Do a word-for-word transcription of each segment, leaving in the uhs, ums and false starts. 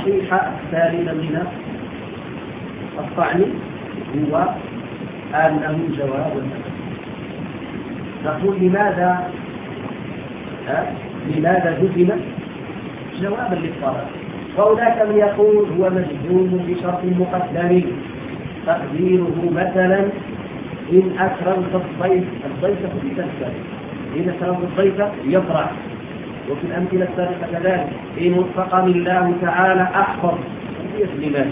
الصحيح الثاني من الطعن هو أنه جواب النفس. نقول لماذا ها؟ لماذا جزم جوابا للطلب؟ وهناك من يقول هو مجزوم بشرط مقدر تقديره مثلا إن أكرمت الضيف الضيف في تنسى إن أكرمت الضيف يفرح. وفي الأمثلة السابقة كذلك إن وفقني الله تعالى أحفظ لماذا؟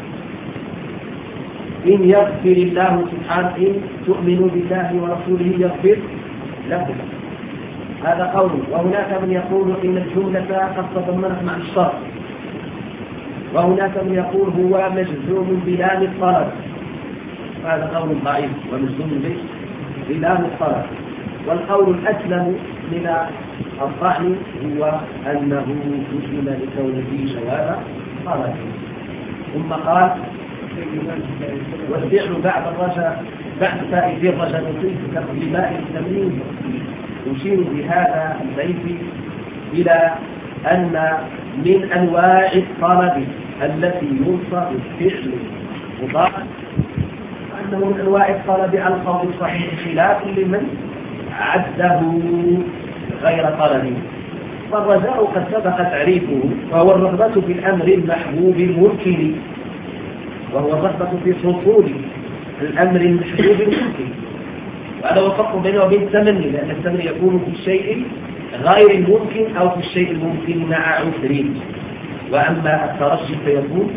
إن يغفر الله سبحانه إن تؤمنوا بالله ورسوله يغفر لكم. هذا قول. وهناك من يقول إن الجملة قد تضمنت مع الشرط. وهناك من يقول هو مجزوم بلام الطلب. هذا قول ضعيف ومجزوم بلام الطلب. والقول الأسلم من الطعن هو أنه جزم لكونه جواب طلب. ثم قال والفعل بعد الرجاء بعد فائد الرجاء نصيب كقدماء التمييز. يشير بهذا البيت إلى أن من أنواع الطلب التي ينصب الفعل مضاف أنه من أنواع الطلب على القول الصحيح خلاف لمن عده غير طلب. فالرجاء قد سبق تعريفه وهو الرغبة في الأمر المحبوب الممكن، وهو الرغبة في حصول الأمر المحبوب الممكن. وهذا هو الفرق بينه وبين التمني، لأن التمني يكون في الشيء غير الممكن أو في الشيء الممكن مع عسر، وأما الترجي فيكون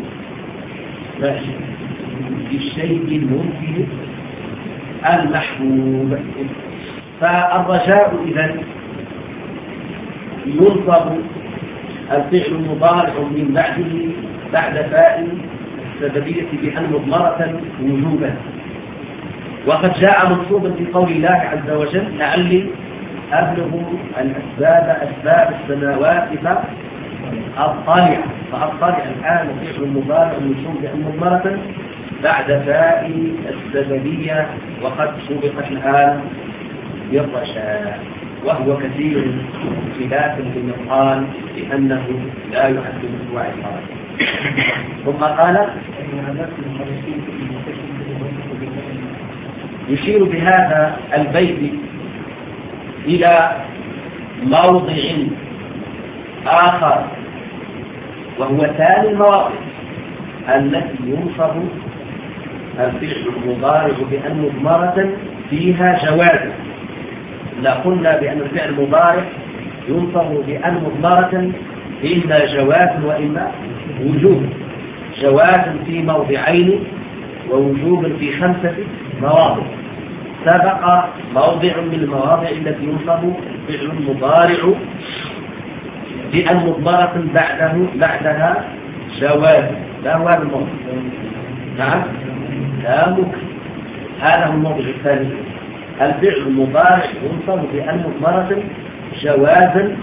في الشيء الممكن المحبوب. فالرجاء إذن ينصب الفعل المضارع من بعده بعد فاء السببية بأن مضمرة وجوبا. وقد جاء منصوبا في قول الله عز وجل لعلي أبلغ الأسباب أسباب السماوات فأطلع. فأطلع الآن فعل المضارع منصوب بأن مضمرة بعد فاء السببية وقد سبقت الآن بالرشاء، وهو كثير خلافا لمن قال بأنه لا يعد من أنواع الطلب. ثم قال يشير بهذا البيت إلى موضع آخر، وهو ثاني المواضع التي ينصب الفعل المضارع بأن مضمرة فيها جواز. لا قلنا بأن الفعل المضارع ينصب بأن مضمرة إما جواز وإما وجوب. جواز في موضعين ووجوب في خمسة مواضع. سبق موضع من المواضع التي ينصب الفعل المضارع بأن مضمرة بعده بعدها جواز. لا هو هذا الموضع. نعم لا ممكن. هذا هو الموضع الثاني. الفعل المضارع ينصب بأن مضمرة جوازا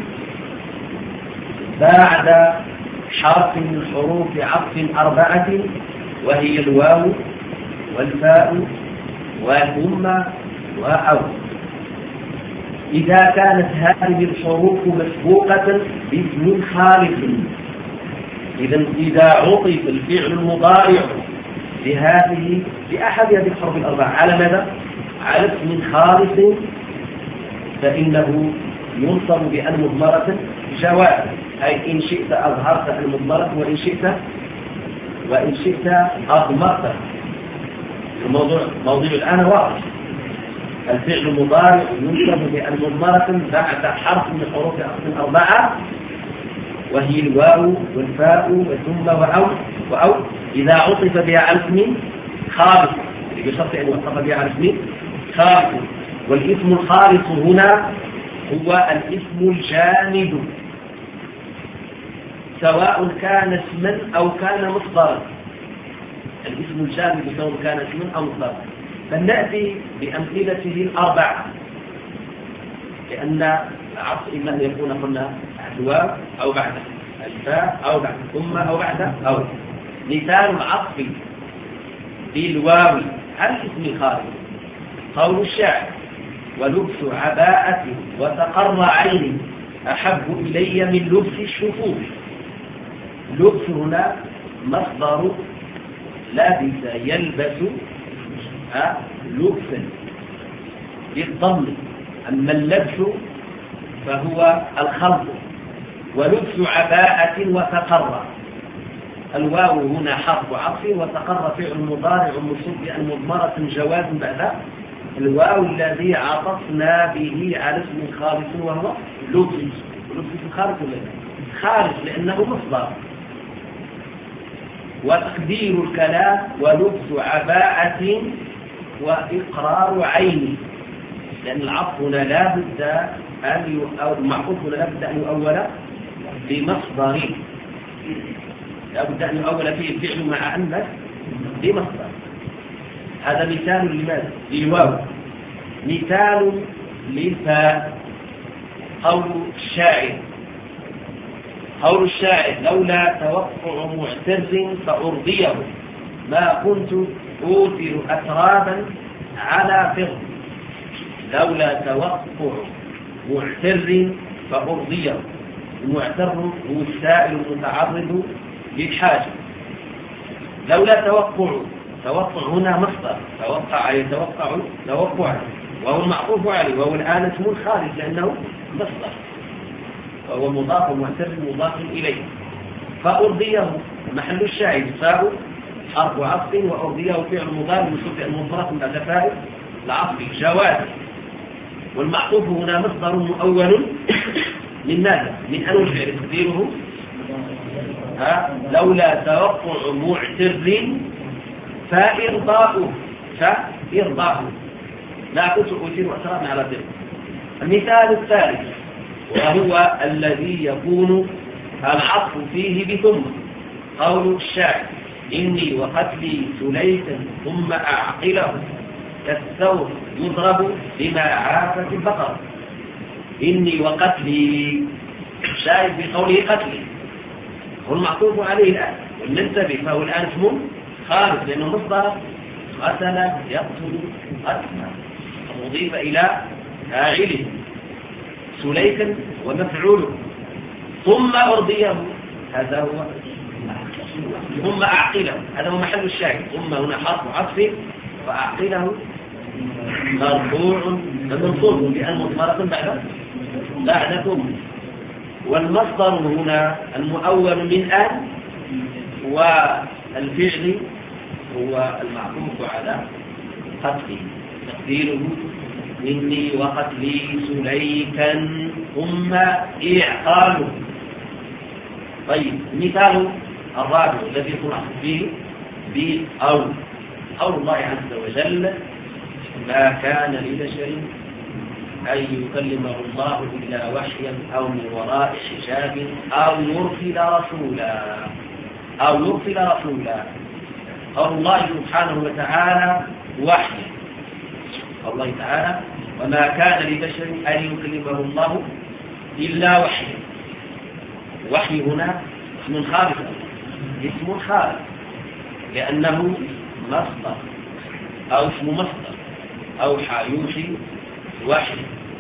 بعد حرف من حروف عطف أربعة، وهي الواو والفاء وثم وأو. إذا كانت هذه الحروف مسبوقة باسم خالص، إذا إذا عطف الفعل المضارع بهذه بأحد هذه الحروف الأربعة على ماذا؟ على اسم خالص فإنه ينصب بأن مضمرة جواز، أي إن شئت أظهرت المضمرة وإن شئت وإن شئت أضمرت. الموضوع موضوع الآن واضح. الفعل المضارع ينصب بأن مضمرة بعد حرف من حروف الأربعة، وهي الواو والفاء والثم وأو وأو إذا عطف بها على اسم خالص، بشرط أن يعطف بها على اسم خالص. والاسم الخالص هنا هو الاسم الجامد، سواء كان اسما أو كان مصدرا. الاسم الجامد سواء كان اسما أو مصدرا. فلنأتي بأمثلته الأربعة، لأن العطف إما أن يكون قلنا الواو أو بعد الفاء أو بعد ثم أو بعد أو. مثال العطف بالواو على الاسم خالص قول الشاعر: ولبس عباءة وتقر عيني أحب إلي من لبس الشفوف. لبس هنا مصدر لبس يلبس لبسا بالضم. أما اللبس فهو الخلط، ولبس عباءة وتقر. الواو هنا حرف عطف، وتقر فعل مضارع منصوب بأن مضمرة جواز بعد الواو الذي عطفنا به على اسم خالص وهو لبس. لبس خالص خالص لأنه مصدر. وتقدير الكلام ولبس عباءة وإقرار عين، لأن العطف هنا لا بد أن أو المعطوف هنا لا بد أن يؤول بمصدر، لا بد أن يؤول فيه الفعل مع أنه بمصدر. هذا مثال لماذا؟ للواو. مثال للفاء قول الشاعر قول الشاعر لولا توقع معتز فأرضيه ما كنت أوثر أترابا على فر. لولا توقع معتر فأرضيه. المعتر هو السائل المتعرض للحاجة. لولا توقع، توقع هنا مصدر، توقع يتوقع توقعا، وهو المعطوف عليه، وهو الآن اسم خارج لأنه مصدر، وهو مضاف معتر مضاف إليه. فأرضيه محل الشاهد فاء حرف عطف، وأرضيه فعل مضارع منصوب المضمرة بعد فاء العطف جواز. والمعطوف هنا مصدر مؤول من ماذا؟ من أنو الفعل تقديره لولا توقع معتر فإرضاؤه فإرضاؤه لا كنت أثير أسرارنا على ذلك. المثال الثالث وهو الذي يكون العطف فيه بثم. قول الشاعر إني وقتلي سليتا ثم أعقله كالثور يضرب بما عافت البقر. إني وقتلي شاهد بقوله قتلي هو المعطوف عليه الآن، والمنتبه فهو الآن اسم خارج لأنه مصدر قتل يقتل قتلا مضيف إلى فاعله سليكا ومفعوله. ثم أرضيه هذا هو ثم أعقله هذا هو محل الشاهد. ثم هنا حرف عطف، وأعقله مرفوع منصوب بأن مضمرة بعد بعد ثم. والمصدر هنا المؤول من أن، والفعل هو المعطوف على قتله تقديره إني وقتلي سليكا ثم إعقاله. طيب المثال الرابع الذي يكون فيه بأو قول الله عز وجل ما كان لبشر أن يكلمه الله إلا وحيا أو من وراء حجاب أو يرسل رسولا أو يرسل رسولا. قول الله سبحانه وتعالى وحي. قول الله تعالى وما كان لبشر أن يكلمه الله إلا وحيا. وحي هنا اسم خارج، اسم خارج لأنه مصدر أو اسم مصدر أو حيوشي وحي،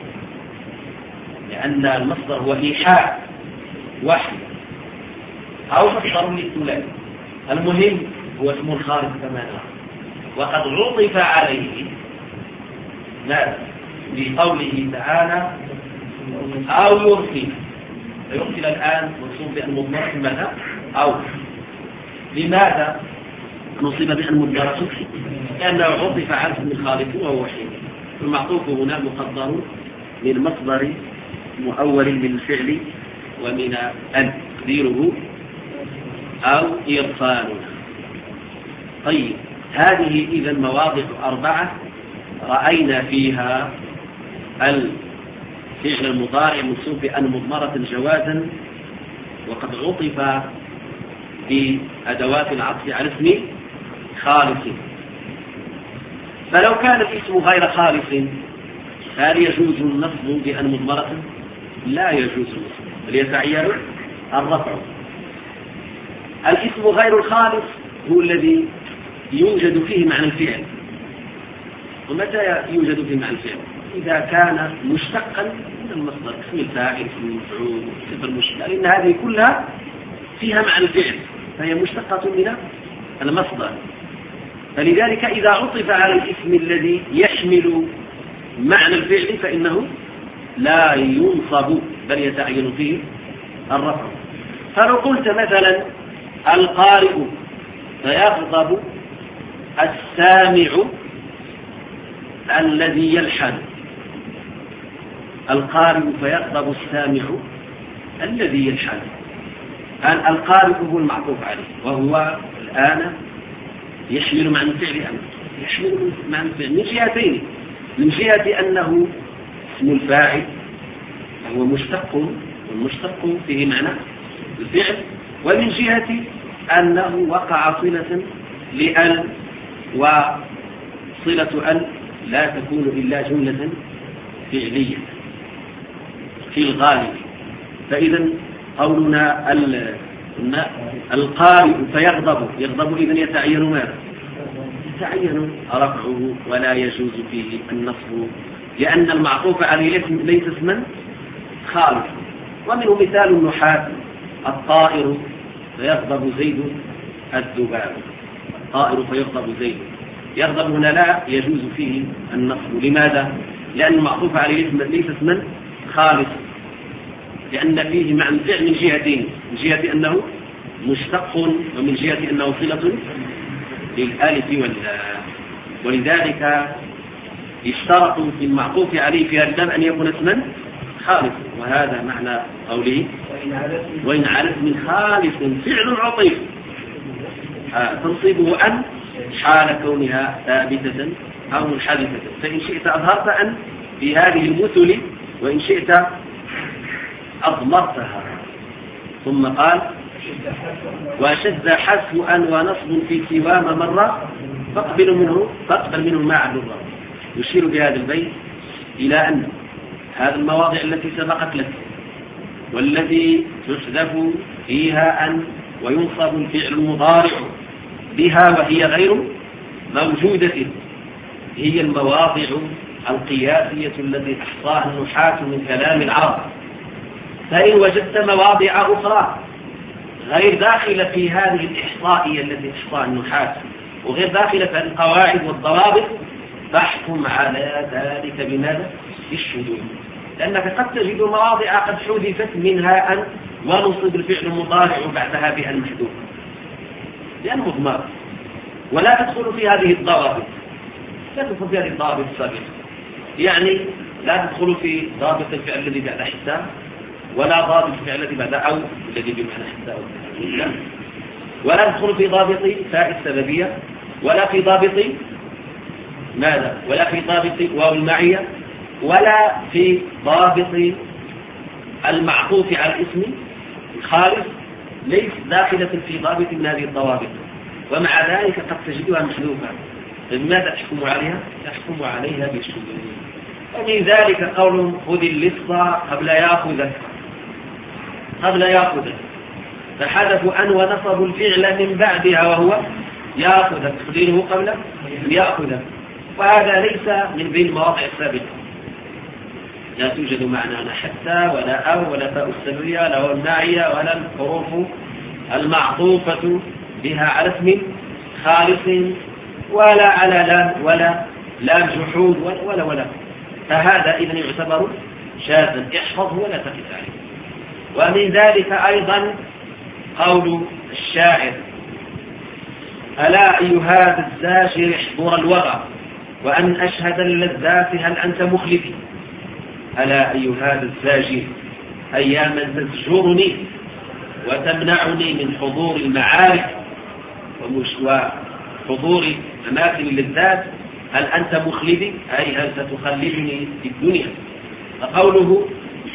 لأن المصدر هو إيحاء وحي أو مصدر للثلاثي. المهم هو اسم خارج كما نرى. وقد عطف عليه ماذا؟ بقوله تعالى أو يرسل. فيرسل الآن منصوب بأن مضمرة ماذا؟ أو لماذا نصيب بأن مضمرة؟ لأنه عطف على اسم الخالق وهو وحي. المعطوف هنا مقدر من مصدر مؤول من الفعل ومن أن تقديره أو إرسالنا. طيب هذه إذا مواضع أربعة رأينا فيها الفعل المضارع منصوب بأن مضمرة جوازا، وقد عطف بأدوات العطف على اسم خالص. فلو كان الاسم غير خالص هل يجوز النصب بأن مضمرة؟ لا يجوز النصب، بل يتعين الرفع. الاسم غير الخالص هو الذي يوجد فيه معنى الفعل. ومتى يوجد فيه معنى الفعل؟ إذا كان مشتقا من المصدر، اسم الفاعل، اسم المفعول، صفة المشتق، لأن هذه كلها فيها معنى الفعل فهي مشتقة من المصدر. فلذلك إذا عطف على الاسم الذي يحمل معنى الفعل فإنه لا ينصب بل يتعين فيه الرفع. فلو قلت مثلا القارئ فيغضب السامع الذي يلحن، القارئ فيغضب السامع الذي يلحن. القارئ هو المعطوف عليه وهو الآن يحمل معنى الفعل أم يحمل معنى الفعل من جهتين، من جهة أنه اسم الفاعل هو مشتق والمشتق فيه معنى الفعل، ومن جهة أنه وقع صلة لأل، وصلة أل لا تكون إلا جملة فعلية في الغالب. فإذا قولنا القارئ فيغضب يغضب إذن يتعين ماذا؟ يتعين رفعه ولا يجوز فيه النصب لأن المعطوف عليه ليس اسما خالص. ومنه مثال النحاة الطائر فيغضب زيد الذباب، الطائر فيغضب زيد، يغضب هنا لا يجوز فيه النصب. لماذا؟ لأن المعطوف عليه ليس اسما خالص، لأن فيه معنى الفعل من جهتين، من جهة أنه مشتق ومن جهة أنه صلة للآلف واللام. ولذلك اشترطوا في المعطوف عليه في هذا الباب أن يكون اسما خالص، وهذا معنى قوله وإن على اسم خالص فعل عطيف تنصيبه أن حال كونها ثابتة أو منحذفة. فإن شئت أظهرت أن في هذه المثل وإن شئت أضمرتها. ثم قال وشذ حذف أن ونصب في سوام مرة فاقبل منه فاقبل منه ما عبد الله. يشير بهذا البيت إلى أن هذه المواضع التي سبقت لك والتي تحذف فيها أن وينصب الفعل المضارع بها وهي غير موجودة هي المواضع القياسية التي أحصاها النحاة من كلام العرب. فإن وجدت مواضع أخرى غير داخلة في هذه الإحصائية التي أحصاها النحاة وغير داخلة في القواعد والضوابط فاحكم على ذلك بماذا؟ بالشذوذ، لأنك قد تجد مواضع قد حذفت منها أن ونصب الفعل المضارع بعدها بأن محذوف لأنه مضمر، ولا تدخل في هذه الضوابط، لا تدخل في هذه الضوابط السابقة. يعني لا تدخل في ضابط الفعل الذي بعد حتى ولا ضابط الفعل الذي بعد أو الذي بمعنى حتى أو، ولا تدخل في ضابط فاء السببية ولا في ضابط ماذا ولا في ضابط واو المعية ولا في ضابط المعطوف على الاسم الخالص، ليس داخلة في ضابط من هذه الضوابط، ومع ذلك قد تجدها محذوفة. لماذا تحكم عليها؟ تحكم عليها بالشذوذ. ومن ذلك قول خذ اللصة قبل يأخذك قبل يأخذك فحذفوا أن ونصبوا الفعل من بعدها وهو يأخذك تقديره قبل يأخذك، وهذا ليس من بين المواضع السابقة، لا توجد معنانا حتى ولا أو ولا فاء السببية ولا الناعية ولا الحروف المعطوفة بها على اسم خالص ولا على لام ولا لام جحود ولا ولا, ولا. فهذا إذن يعتبر شاذا، احفظه ولا تقف عليه. ومن ذلك أيضا قول الشاعر ألا أي هذا الزاجر احضر الوغى وأن أشهد اللذات هل أنت مخلفي. ألا أي هذا الزاجر أياما تزجرني وتمنعني من حضور المعارف وحضور أماكن اللذات هل أنت مخلفي أي هل ستخلفني في الدنيا. فقوله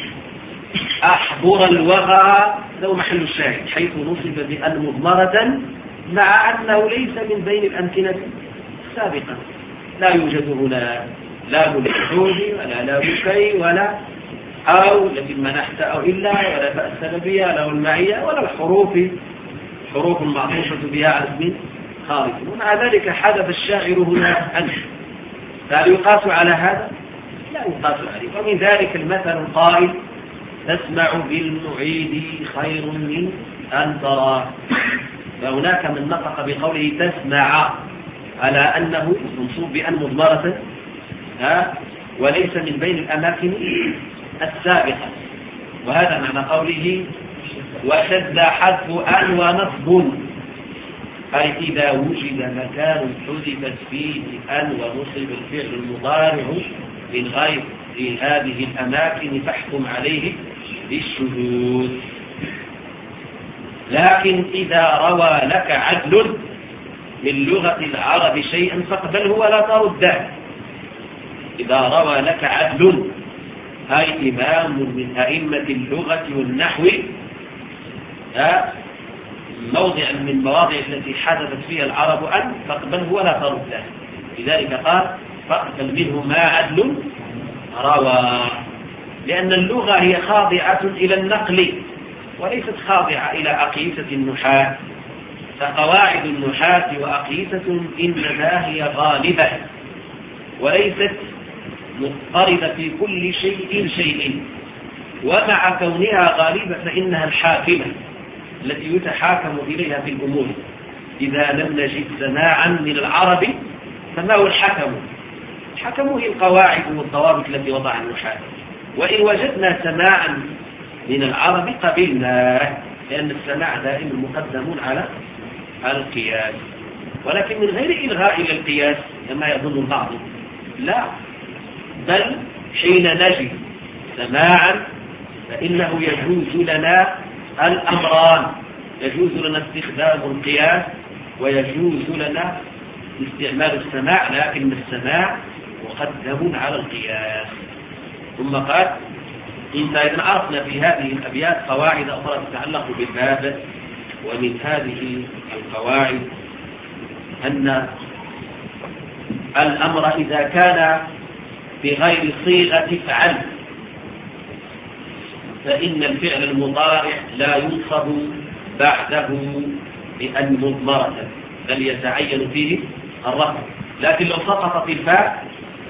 أحضر الوغى له محل الشاهد حيث نصب بأن مضمرة مع أنه ليس من بين الأمكنة السابقة، لا يوجد هنا لا بالحدود ولا لا بالكي ولا أو التي منحت أو إلا ولا فاء السببية لا المعية ولا الحروف حروف المعطوفة بها على اسم خارج. ومع ذلك حذف الشاعر هنا أنت، فهل يقاس على هذا؟ لا يقاس عليه. ومن ذلك المثل القائل تسمع بالمعيد خير من أن ترى. فهناك من نطق بقوله تسمع على أنه منصوب بأن مضمرة ها وليس من بين الأماكن السابقة، وهذا معنى قوله وشذ حذف أن ونصب، أي إذا وجد مكان حذفت فيه أن ونصب الفعل المضارع من غير هذه الأماكن فاحكم عليه بالشذوذ. لكن إذا روى لك عدل من لغة العرب شيئا فاقبله ولا ترده. إذا روى لك عدل أي إمام من أئمة اللغة والنحو موضع من مواضع التي حدثت فيها العرب أن فاقبله ولا ترده. لذلك قال فاقبل منه ما عدل روى، لأن اللغة هي خاضعة إلى النقل وليست خاضعة إلى أقيسة النحاة. فقواعد النحاة وأقيسة إنما هي غالبة وليست مضطردة في كل شيء شيء، ومع كونها غالبة فإنها الحاكمة التي يتحاكم إليها في الأمور. إذا لم نجد سماعا من العرب فما هو الحكم؟ الحكم هي القواعد والضوابط التي وضعها النحاة. وإن وجدنا سماعا من العرب قبلناه، لأن السماع دائما مقدم على القياس، ولكن من غير إلغاء إلى القياس كما يظن البعض، لا، بل حين نجد سماعا فإنه يجوز لنا الأمران، يجوز لنا استخدام القياس ويجوز لنا استعمال السماع، لكن السماع مقدم على القياس. ثم قال إنت إذن عرفنا في هذه الأبيات قواعد أخرى تتعلق بالباب، ومن هذه القواعد أن الأمر إذا كان بغير صيغة فعل فإن الفعل المضارع لا ينصب بعده بأن مضمرة، بل يتعين فيه الرفع. لكن لو سقطت الفاء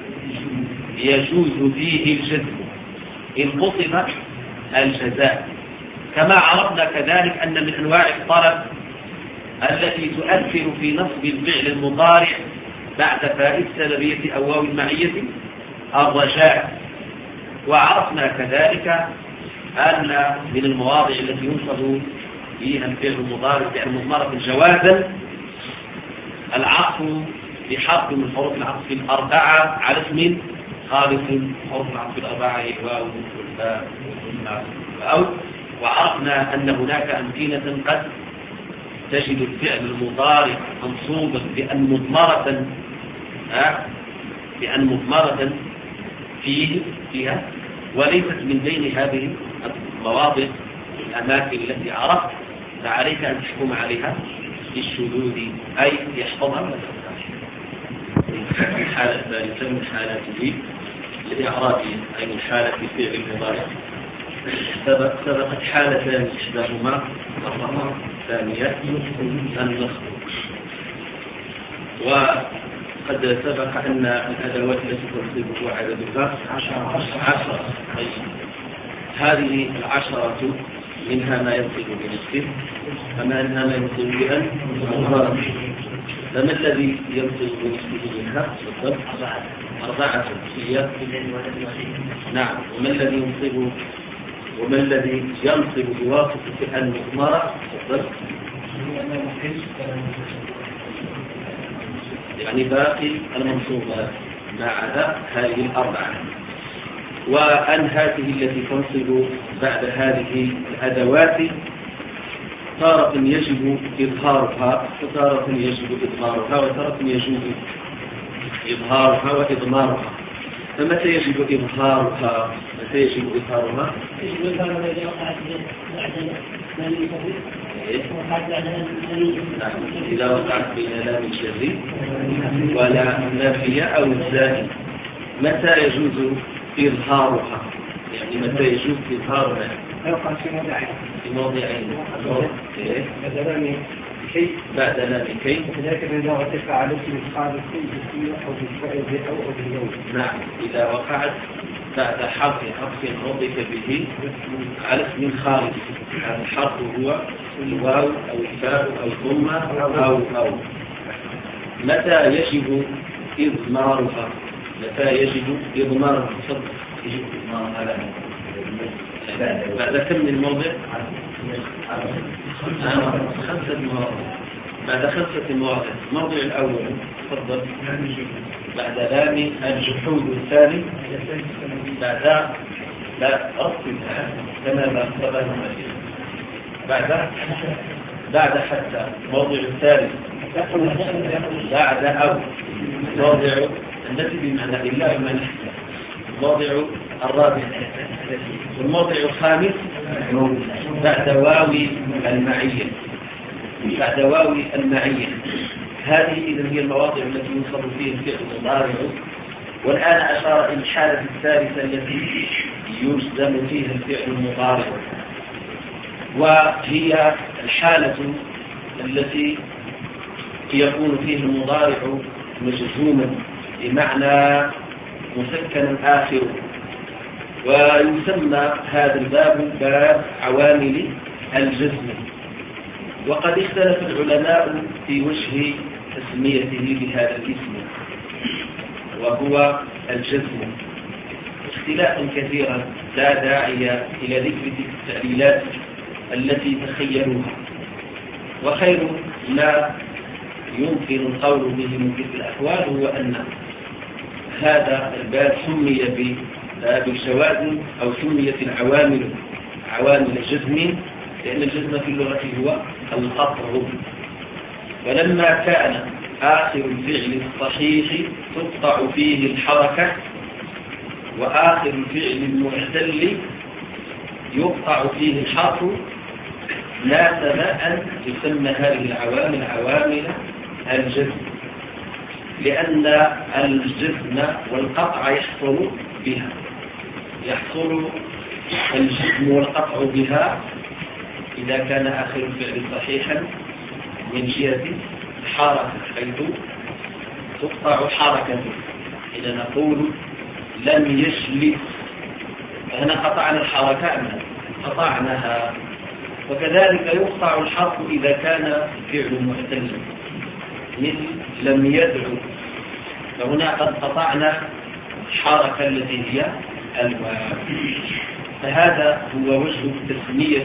يجوز فيه الجزم إن قصد الجزاء. كما عرفنا كذلك أن من أنواع الطلب التي تؤثر في نصب الفعل المضارع بعد فاء السببية أو واو المعية الرجاء. وعرفنا كذلك أن من المواضع التي ينصب فيها الفعل المضارع بأن مضمرة جوازا العطف بحرف من حروف العطف الأربعة على اسم خالص. حروف العطف الأربعة هي الواو والفاء والأو. وعرفنا أن هناك أمكنة قد تجد الفعل المضارع منصوبا بأن مضمرة بأن مضمرة فيه فيها وليست من بين هذه المواضع الأماكن التي عرفت، فعليك أن تحكم عليها بالشذوذ، أي يحفظها ولا تنساها. الحالة الثالثة من حالاته لإعراب أي من حالة فعل المضارع سبقت حالتان إحداهما الثانية النصب. وقد سبق أن الأدوات التي تنصبه عددها عشرة. هذه العشرة منها ما ينصب بنصفه ومنها ما ينصب بأن مضمرة. فما الذي ينصب بنصفه منها؟ أربعة هي نعم. وما الذي ينصب وما الذي ينصب بواسطة أن مضمرة؟ يعني باقي المنصوبات ما عدا هذه الأربعة. وأن هذه التي تنصب بعد هذه الأدوات تارة يجب إظهارها وتارة يجب إظهارها وتارة يجب إظهارها وإضمارها. فمتى يجب إظهارها؟ متى يجب إظهارها؟ يجب إظهارها إذا وقعت بعد إذا وقعت بين لام الشر ولا نافية أو الزائد. متى يجوز إظهارها؟ يعني متى يجوز إظهارها؟ يوقع في موضعين في موضعين بعد لام كي وكذلك إذا وقعت على اسم الخالق بالسين أو بالفائد أو باليوم. نعم. إذا وقعت بعد حرف حرف ربط به على اسم خارج. هذا الحرف هو الواو أو الفاء أو الضمة أو أو متى يجب إضمارها؟ متى يجب إضمارها؟ يجب إضمارها بعد كم من موضع؟ خمسة مواضع. بعد خمسة مواضع. الموضع الأول تفضل بعد لام الجحود الثاني بعد لا أصل كما ما قبل بعد بعد حتى الموضع الثالث بعد أو موضع التي بمعنى إلا بمعنى الموضع الرابع والموضع الخامس بعد واو المعية بعد واو المعية. هذه إذن هي المواضع التي ينصب فيها الفعل المضارع. والآن أشار إلى الحالة الثالثة التي يجزم فيها الفعل المضارع، وهي الحالة التي يكون فيها المضارع مجزوما بمعنى مسكنا آخره. ويسمى هذا الباب باب عوامل الجزم. وقد اختلف العلماء في وجه تسميته بهذا الاسم وهو الجزم اختلافا كثيرا لا داعي إلى ذكر التأويلات التي تخيلوها. وخير ما يمكن القول به من تلك الأحوال هو أن هذا الباب سمي بباب الجوازم أو سميت العوامل عوامل الجزم لأن الجزم في اللغة هو القطع. ولما كان آخر الفعل الصحيح تقطع فيه الحركة وآخر الفعل المعتل يقطع فيه الحرف ناسب أن يسمى هذه العوامل عوامل الجزم، لأن الجزم والقطع يحصل بها يحصل الجزم والقطع بها إذا كان آخر الفعل صحيحا من جهة حركة حيث تقطع حركته. إذا نقول لم يشلت هنا قطعنا الحركة قطعناها. وكذلك يقطع الحرف إذا كان فعل معتل مثل لم يدعو، فهنا قد قطعنا الحركة التي هي الواو. فهذا هو وجه التسمية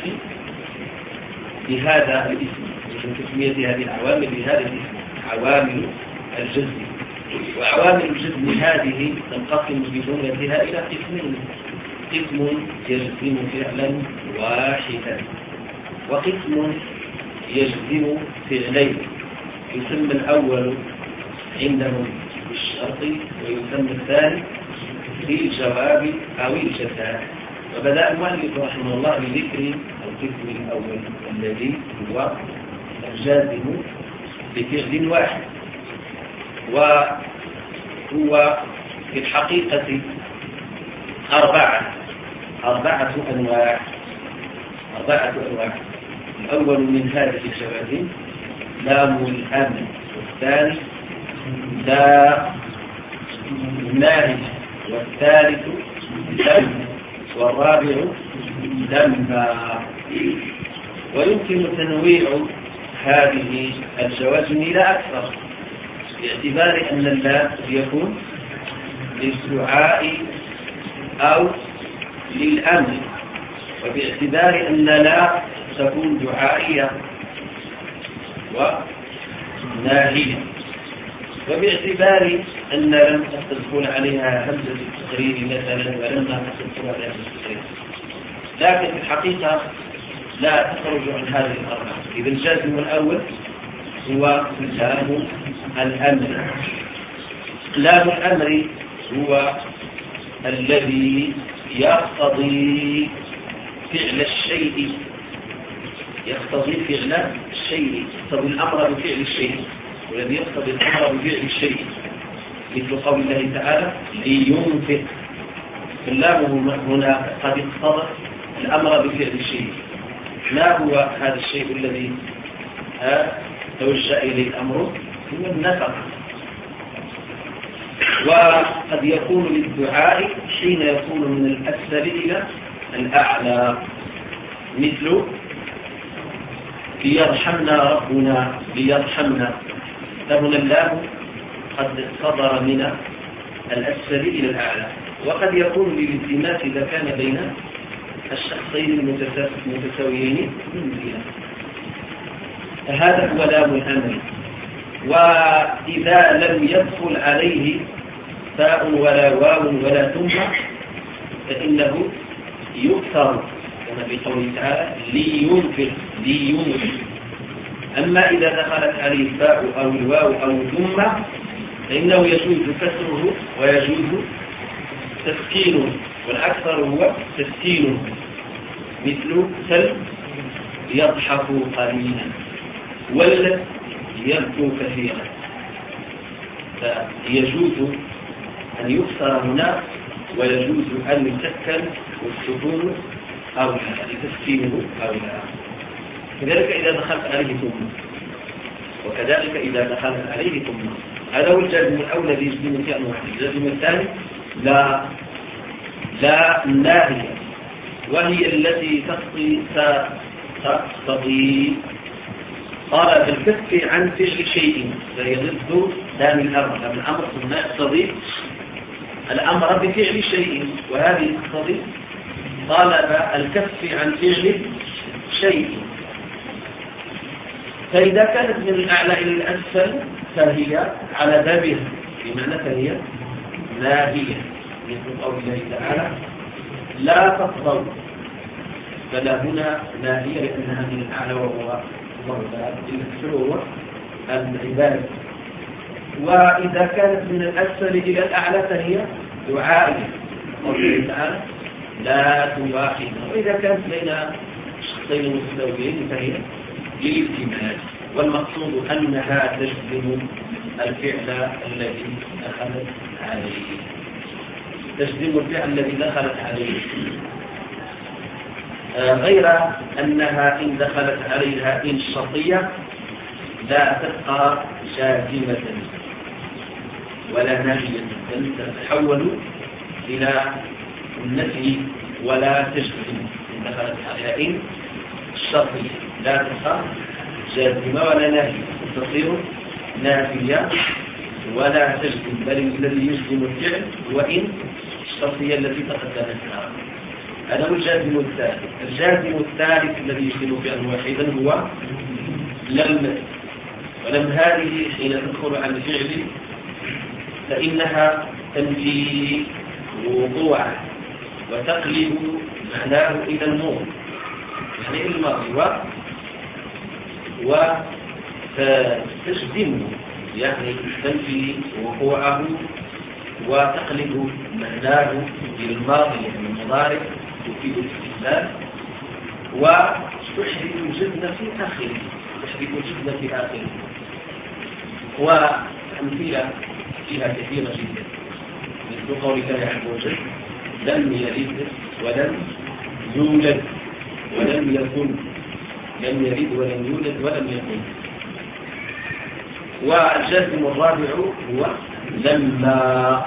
بهذا الاسم، وجه تسمية هذه العوامل بهذا الاسم عوامل الجزم. وعوامل الجزم هذه تنقسم بجملتها إلى قسمين: قسم يجزم فعلا واحدا وقسم يجزم فعلين. يسمى الأول عندهم بالشرط ويسمى الثاني بالجواب أو الجزاء. وبدأ المؤلف رحمه الله بذكر القسم الأول الذي هو الجازم بفعل واحد، وهو في الحقيقة أربعة أربعة أنواع أربعة أنواع. الأول من هذه الجوازم لام الأمر، والثاني لا ناهج، والثالث لم، والرابع لما. ويمكن تنويع هذه الجوازم إلى أكثر باعتبار أن اللام يكون للدعاء أو للأمر، وباعتبار أن لا تكون دعائية وناهية، وباعتبار أن لم تكون عليها همزة التقرير مثلا ولما تكون عليها همزة التقرير. لكن في الحقيقة لا تخرج عن هذه الأربعة. إذا الجازم الأول هو لام الأمر. لام الأمر هو الذي يقتضي فعل الشيء يقتضي فعل الشيء يقتضي الأمر بفعل الشيء، والذي يقتضي الأمر بفعل الشيء مثل قول الله تعالى لينفق. اللام هنا قد اقتضى الأمر بفعل الشيء. ما هو هذا الشيء الذي توجه إليه الأمر؟ هو النفق. وقد يكون للدعاء حين يكون من الأسفل إلى الأعلى، مثل ليرحمنا ربنا، ليرحمنا، فهنا اللام قد صدر من الأسفل إلى الأعلى. وقد يكون للالتماس إذا كان بين الشخصين المتساويين من هذا هو لام الأمر. وإذا لم يدخل عليه فاء ولا واو ولا ثم فإنه يكثر كما في قوله تعالى لينفق لينفق. أما إذا دخلت عليه الفاء أو الواو أو ثم فإنه يجوز كسره ويجوز تسكينه، والأكثر هو تسكينه، مثل سل يضحك قليلا ولا يبكو كثيرا، فيجوز أن يكسر هنا ويجوز أن يسكن والسكون أو لا لتسكينه أو لا. كذلك إذا دخلت عليه ثم، وكذلك إذا دخلت عليه ثم. هذا هو الجازم الأول الذي يجزم فيه واحد. الجازم الثاني لا لا الناهية، وهي التي تقضي تقتضي طلب الكف عن فعل شيء، فهي ضد لام الأمر. لام الأمر ثم يقتضي الأمر بفعل شيء، وهذه تقتضي طلب الكف عن فعل شيء. فإذا كانت من الأعلى إلى الأسفل فهي على بابها، بمعنى فهي ناهية، مثل قول الله تعالى لا تقضوا، فلا هنا ناهية لأنها من الأعلى وهو الله تعالى هو العباد. وإذا كانت من الأسفل إلى الأعلى فهي دعائية، قوله تعالى لا تواحد. وإذا كانت بين شخصين متساويين فهي للالتماس، والمقصود أنها تجزم الفعل الذي دخلت عليه، تجزم الفعل الذي دخلت عليه، آه غير أنها إن دخلت عليها إن شرطية لا تبقى جازمة ولا ناهية، بل تتحول إلى النفي ولا تجزم. إن دخلت عليها إن شرطية لا تبقى جازمة ولا ناهية، تصير نافية ولا تجزم، بل الذي يجزم الفعل هو إن الشرطية التي تقدمتها. هذا هو الجازم الثالث. الجازم الثالث الذي يجزم فعلا واحدا هو لم، ولم هذه حين تدخل على الفعل فإنها تنفي وقوعه وتقلب معناه إلى الماضي، يعني الماضي، وتجزمه يعني تنفي وقوعه وتقلب معناه إلى الماضي يعني المضارع تفيد الاستقبال، وتحدث الجزم في آخره، تحدث الجزم في آخره. وأمثلة فيها كثيرة جدا، مثل قول الله عز وجل لم يلد ولم يولد ولم يكن، لم يلد ولم يولد ولم يكن. والجازم الرابع هو لما،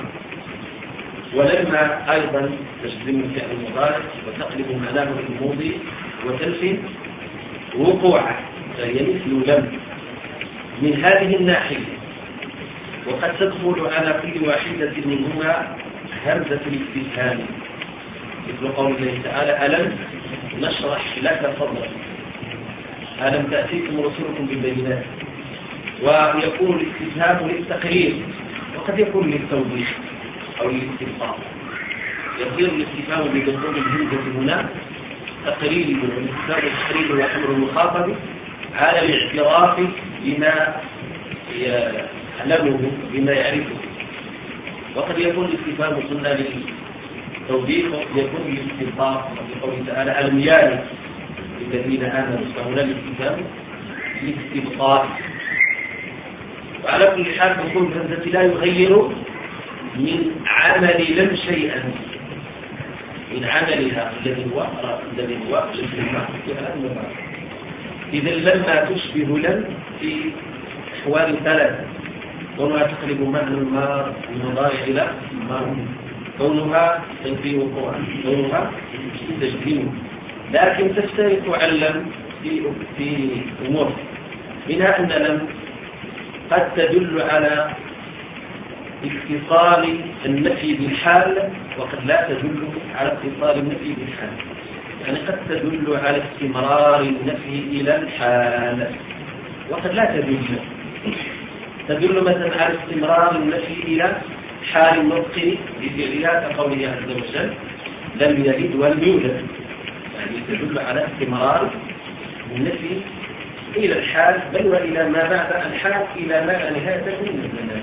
ولما أيضا تجزم الفعل المضارع وتقلب معناه الماضي وتنفي وقوعه، فهي مثل لم من هذه الناحية. وقد تدخل على كل واحدة منهما همزة الاستفهام، مثل قول الله تعالى ألم نشرح لك صدرك، ألم تأتيكم رسولكم بالبينات. ويكون الاستفهام للتقرير وقد يكون للتوضيح أو للاستفهام. يصير الاستفهام بدخول الهمزة هنا تقرير، والاستفهام التقرير هو أمر المخاطب على الاعتراف بما يعلمه بما يعرفه. وقد يكون الاستفهام قلنا للتوضيح وقد يكون للاستفهام، وقوله تعالى ألم يعرف الذين آمنوا، فهنا الاستفهام للاستبقاء. وعلى كل حال دخول الهمزة لا يغير من عمل لم شيئا، من عملها الذي هو الذي هو الاستفهام. إذا لما تشبه لم في أحوال ثلاثة، كونها تقلب معنى المار المضارع إلى مار، كونها تنفي وقوعا، كونها تجزم، لكن تشترك علم في في أمور، منها أن لم قد تدل على اتصال النفي بالحال، وقد لا تدل على اتصال النفي بالحال. يعني قد تدل على استمرار النفي إلى الحال، وقد لا تدل تدل مثلا على استمرار النفي إلى حال النطق بفعلها كقوله عز وجل لم يلد ولم يولد، يعني تدل على استمرار النفي إلى الحال، بل وإلى ما بعد الحال، إلى ما لا نهاية من الزمان.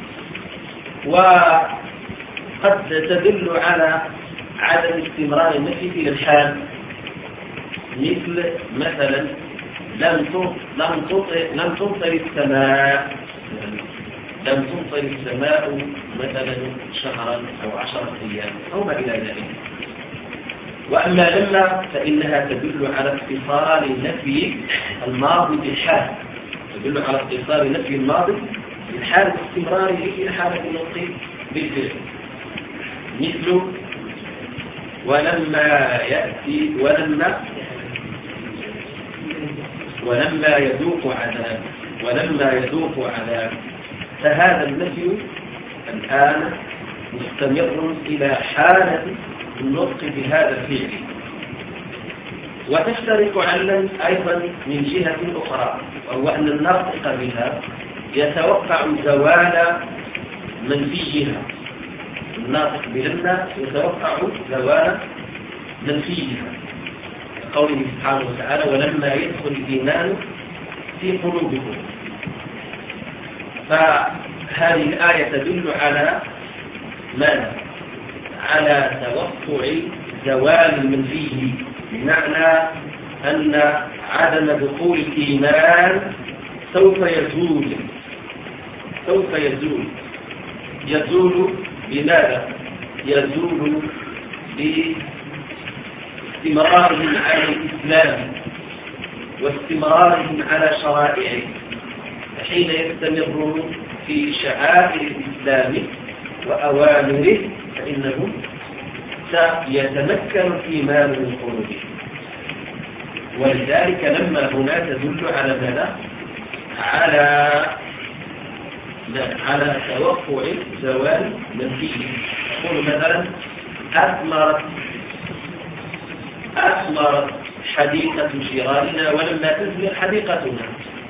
وقد تدل على عدم استمرار النفي إلى الحال، مثل مثلا لم لم لم تمطر السماء، لم تمطر السماء مثلا شهرا أو عشرة أيام أو ما إلى ذلك. وأما لما فإنها تدل على اتصال النفي الماضي بالحال، تدل على اتصال النفي الماضي بالحال واستمراره إلى حالة النطق بالفعل، مثل ولما يأتي ولما ولما يذوق عذاب، ولما يذوق عذاب، فهذا النفي الآن مستمر إلى حالة النطق بهذا الفعل. وتشترك علما أيضا من جهة أخرى، وهو أن الناطق بها يتوقع زوال منفيها، الناطق بلما يتوقع زوال منفيها، قوله سبحانه وتعالى ولما يدخل الإيمان في قلوبكم. فهذه الآية تدل على ماذا؟ على توقع زوال المنفي، بمعنى أن عدم دخول الإيمان سوف يزول، سوف يزول يزول بماذا؟ يزول باستمرارهم على الإسلام واستمرارهم على شرائعه، حين يستمرون في شعائر الإسلام وأوامره فإنهم سيتمكن الإيمان من قلوبهم. ولذلك لما هنا تدل على ماذا؟ على على توقع زوال منفيه. يقول مثلا أثمرت أثمرت حديقة جيراننا ولما تثمر حديقتنا،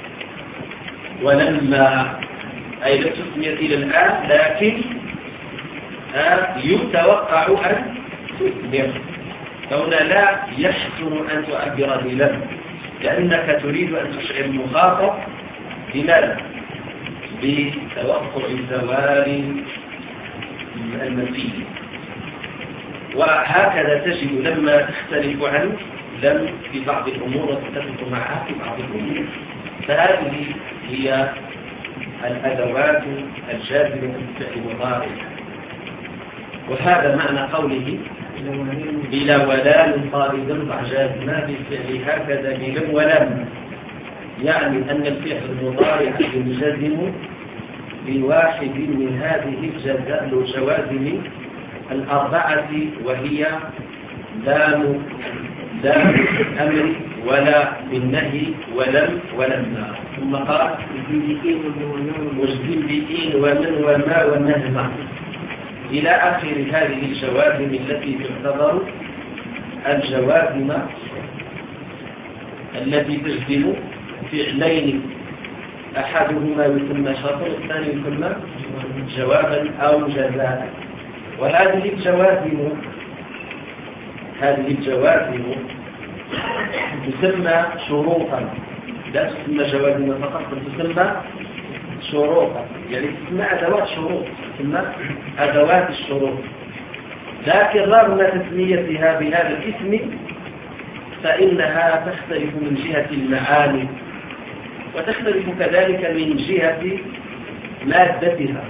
ولما أي لا تثمر إلى الآن، لكن يتوقع أن تثمر، كون لا يحسن أن تعبر بلم، لأنك تريد أن تشعر المخاطب بماذا؟ بتوقع زوال المنفي. وهكذا تجد لما تختلف عنه لم في بعض الأمور وتتفق معها في بعض الأمور. فهذه هي الأدوات الجاذبة بالفعل المضارع، وهذا معنى قوله بلا ولام طالب ضع جازما بالفعل هكذا بلا ولام، يعني أن الفعل المضارع ينجزم بواحد من هذه الجوازم الأربعة، وهي لام لام الأمر ولا بالنهي ولم ولما. ثم قال واجزم بإن ومن وما والنهما إلى آخر هذه الجوازم التي تعتبر الجوازم التي تجزم فعلين أحدهما يسمى شرطا والثاني يسمى جوابا أو جزاء. وهذه الجوازم هذه الجوازم تسمى شروطا، لا تسمى جوازم فقط بل تسمى شروطا، يعني تسمى أدوات شروط، تسمى أدوات الشروط. لكن رغم تسميتها بهذا الاسم فإنها تختلف من جهة المعاني، وتختلف كذلك من جهة مادتها.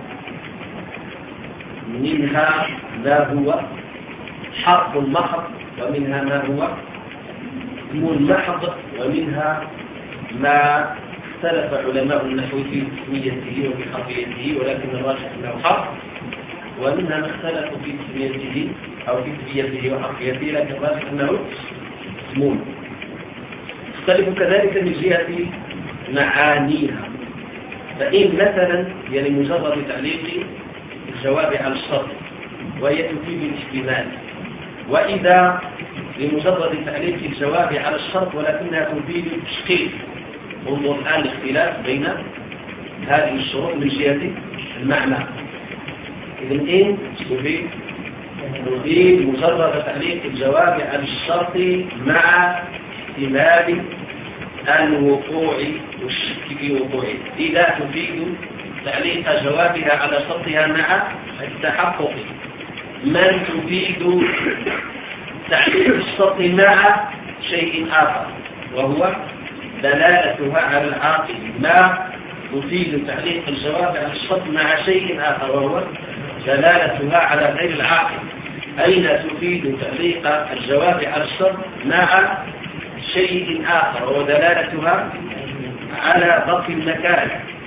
منها ما هو حرف محض، ومنها ما هو اسم محض، ومنها ما اختلف علماء النحو في تسميته وفي حرفيته، ولكن الراجح أنه حرف، ومنها ما اختلفوا في تسميته أو في تسميته وحرفيته، لكن الراجح أنه اسمون. اختلفوا كذلك من جهة معانيها، فإن مثلا يعني مجرد تعليق الجواب على الشرط وهي تفيد الاحتمال، وإذا لمجرد تعليق الجواب على الشرط ولكنها تفيد التشكيل. انظر الآن الاختلاف بين هذه الشروط من جهة المعنى. إذن إن تفيد تفيد مجرد تعليق الجواب على الشرط مع احتمال الوقوع والشك في وقوعه، إذا تفيد تعليق جوابها على شرطها مع التحقق. من تفيد تعليق الشرط مع شيء آخر وهو دلالتها على العاقل. ما تفيد تعليق الجواب على الشرط مع شيء آخر وهو دلالتها على غير العاقل. أين تفيد تعليق الجواب على الشرط مع شيء آخر وهو دلالتها على ظرف المكان.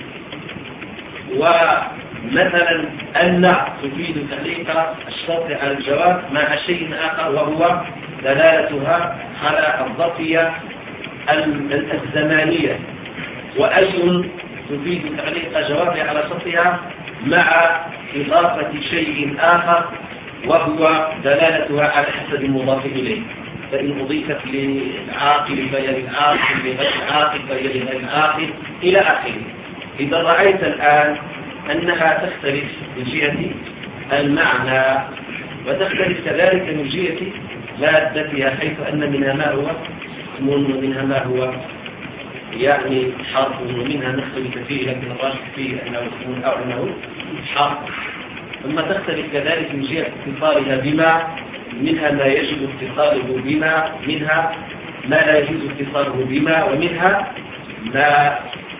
ومثلا أن تفيد تعليق الشرط على الجواب مع شيء آخر وهو دلالتها على الظرفية الزمانية. وأي تفيد تعليق الجواب على شرطها مع إضافة شيء آخر وهو دلالتها على حسب المضاف إليه، فإن أضيفت للعاقل فهي للعاقل، لغير العاقل فهي لغير العاقل إلى آخره. إذا رأيت الآن أنها تختلف من جهة المعنى وتختلف كذلك من جهة مادتها، حيث أن منها ما هو اسم ومنها ما هو يعني حرف، ومنها نختلف فيه لكن الراجح فيه أنه اسم أو أنه حرف. ثم تختلف كذلك من جهة اتصالها بما، منها ما يجب اتصاله بما، منها ما لا يجوز اتصاله بما، ومنها ما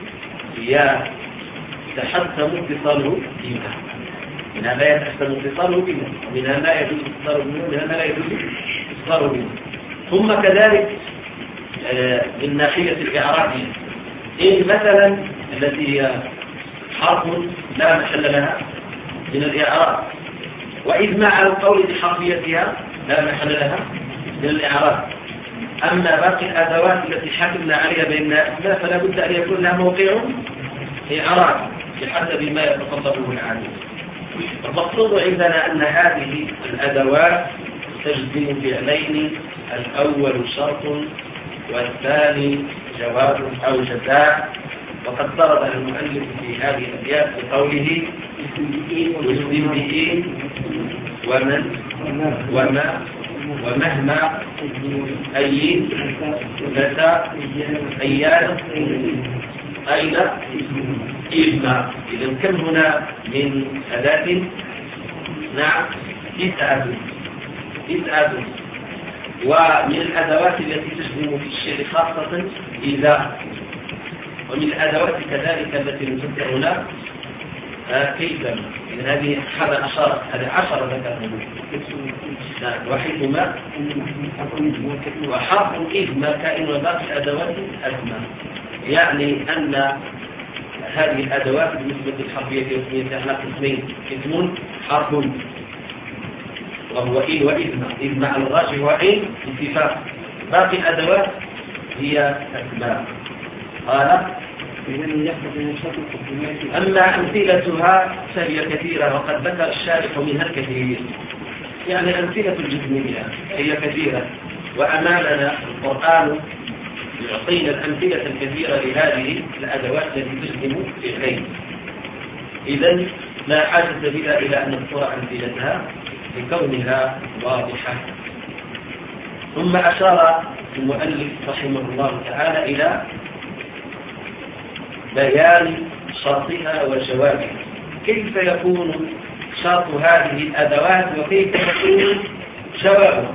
يتحتم اتصاله بما، منها ما يتحتم اتصاله بما، منها ما يجوز اتصاله بما، منها ما لا يجوز اتصاله بما. ثم كذلك من ناحية الإعرابية، إن مثلا التي هي حرف لا محل لها من الإعراب، وإذ مع القول بحرفيتها لا محل لها من الإعراب. أما باقي الأدوات التي حكمنا عليها بأنها أسماء فلا بد أن يكون لها موقع إعراب بحسب ما يتطلبه العالم. المقصود عندنا أن هذه الأدوات تجزم فعلين، الأول شرط والثاني جواب أو جزاء. وقد ضرب المؤلف في هذه الأبيات بقوله يجزم به ومن وما ومهما أي متى أيان أين إذما. إذا كم هنا من أداة؟ نعم تسعة تسعة. ومن الأدوات التي تجزم في الشعر خاصة إذا، ومن الأدوات كذلك التي نذكر هنا كيفما. إذن هذه هذا عشرة هذه عشرة ذكرهم. وحيثما وحرف إذما كائن وباقي الأدوات أزمة، يعني أن هذه الأدوات بالنسبة للحرفية والاسمية على قسمين، اسم حرف وهو إن وإذما، إذما على الراجح وإن اتفاق، باقي الأدوات هي أسماء. قال أما أمثلتها فهي كثيرة وقد ذكر الشارح منها الكثير، يعني أمثلة الجزمية هي كثيرة، وأمامنا القرآن يعطينا الأمثلة الكثيرة لهذه الأدوات التي تجزم فعلين. إذن لا حاجة بنا إلى أن نذكر أمثلتها لكونها واضحة. ثم أشار المؤلف رحمه الله تعالى إلى بيان شرطها وجوابها، كيف يكون شرط هذه الأدوات وكيف يكون جوابها.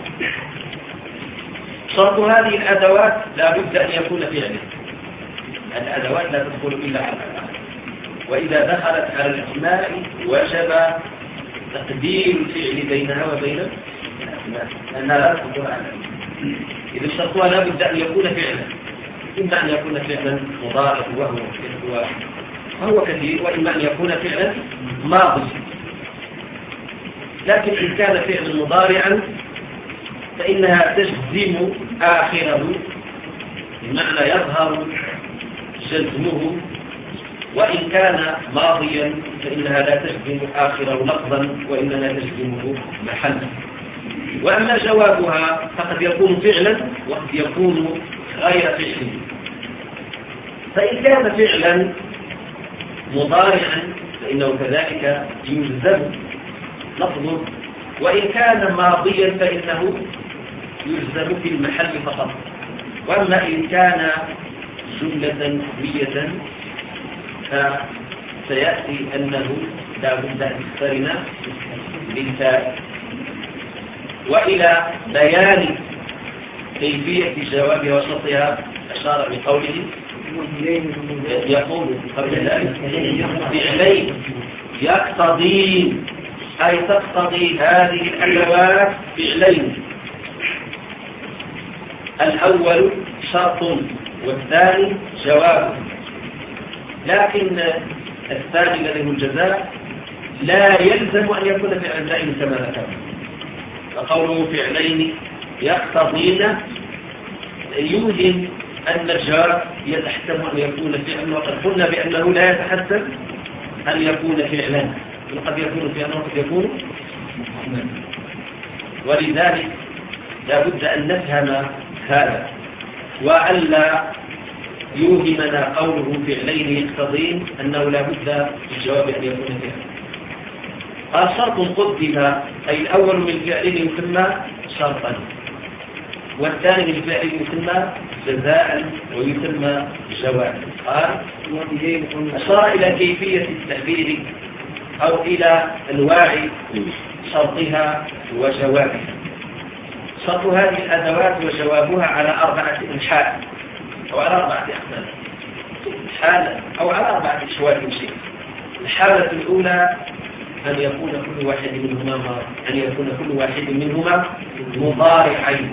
شرط هذه الأدوات لا بد أن يكون فعلا، الأدوات لا تدخل إلا على الأفعال، وإذا دخلت على الأسماء وجب تقدير الفعل بينها وبين الأسماء لأنها لا تدخل على الأسماء. إذا شرطها لا بد أن يكون فعلا، إما أن يكون فعلا مضارع وهو وهو كثير، وإما أن يكون فعلا ماضي. لكن إن كان فعلا مضارعا فإنها تجزم آخره، بمعنى يظهر جزمه، وإن كان ماضيا فإنها لا تجزم آخره لفظا وإنما تجزمه محلا. وأما جوابها فقد يكون فعلا وقد يكون غير فعل. فإن كان فعلا مضارعا فإنه كذلك يجزم لفظه، وإن كان ماضيا فإنه يجزم في المحل فقط. وأما إن كان جملة اسمية فسيأتي أنه لا بد أن يقترن بالتاء. وإلى بيان كيفية جوابها وشرطها أشار بقوله يقول قبل ذلك فعلين يقتضي، أي تقتضي هذه الأدوات فعلين، الأول شرط والثاني جواب. لكن الثاني الذي هو الجزاء لا يلزم أن يكون فعل دائم كما ذكرنا. فقوله فعلين يقتضين يوهم أن الجار يتحتم أن يكون فعلا، وقد قلنا بأنه لا يتحتم أن يكون فعلا، وقد يكون فعلا وقد يكون. ولذلك لا بد أن نفهم هذا، وألا يوهمنا قوله فعلين يقتضين أنه لا بد في الجواب أن يكون فعلا. قال شرط قدم، أي الأول من فعله يسمى شرطا، والثاني من فعله يسمى جزاء ويسمى جواب. قال أشار إلى كيفية التعبير أو إلى أنواع شرطها وجوابها. شرط هذه الأدوات وجوابها على أربعة أنحاء أو على أربعة أقسام، حالة أو على أربعة أشواك شيء. الحالة الأولى أن يكون كل واحد منهما أن يكون كل واحد منهما مضارعين،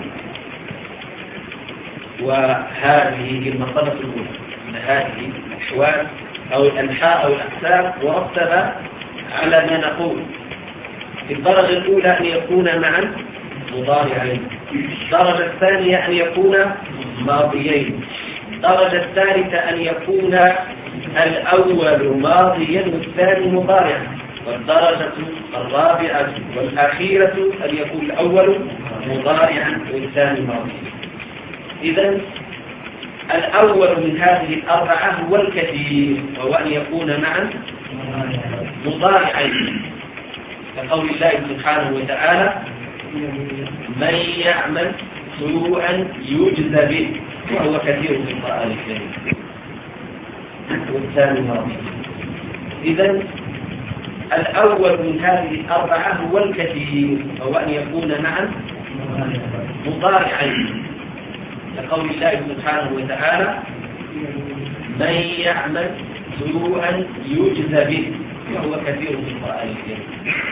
وهذه المرتبة الأولى. هذه الأحوال أو الأنحاء أو الأقسام مرتبة على ما نقول. الدرجة الأولى أن يكون معا مضارعين، الدرجة الثانية أن يكون ماضيين، الدرجة الثالثة أن يكون الأول ماضيا والثاني مضارعا، والدرجة الرابعة والأخيرة أن يكون الأول مضارعا والثاني ماضيا. إذن الأول من هذه الأربعة هو الكثير، وهو أن يكون معا مضارعين، كقول الله سبحانه وتعالى من يعمل سوءا يجزى به، وهو كثير في القرآن الكريم، والثاني ماضي. إذن الأول من هذه الأربعة هو الكثير، وهو أن يكون معا مضارعين، كقول الله سبحانه وتعالى من يعمل سوءا يجزى به، وهو كثير في القرآن الكريم.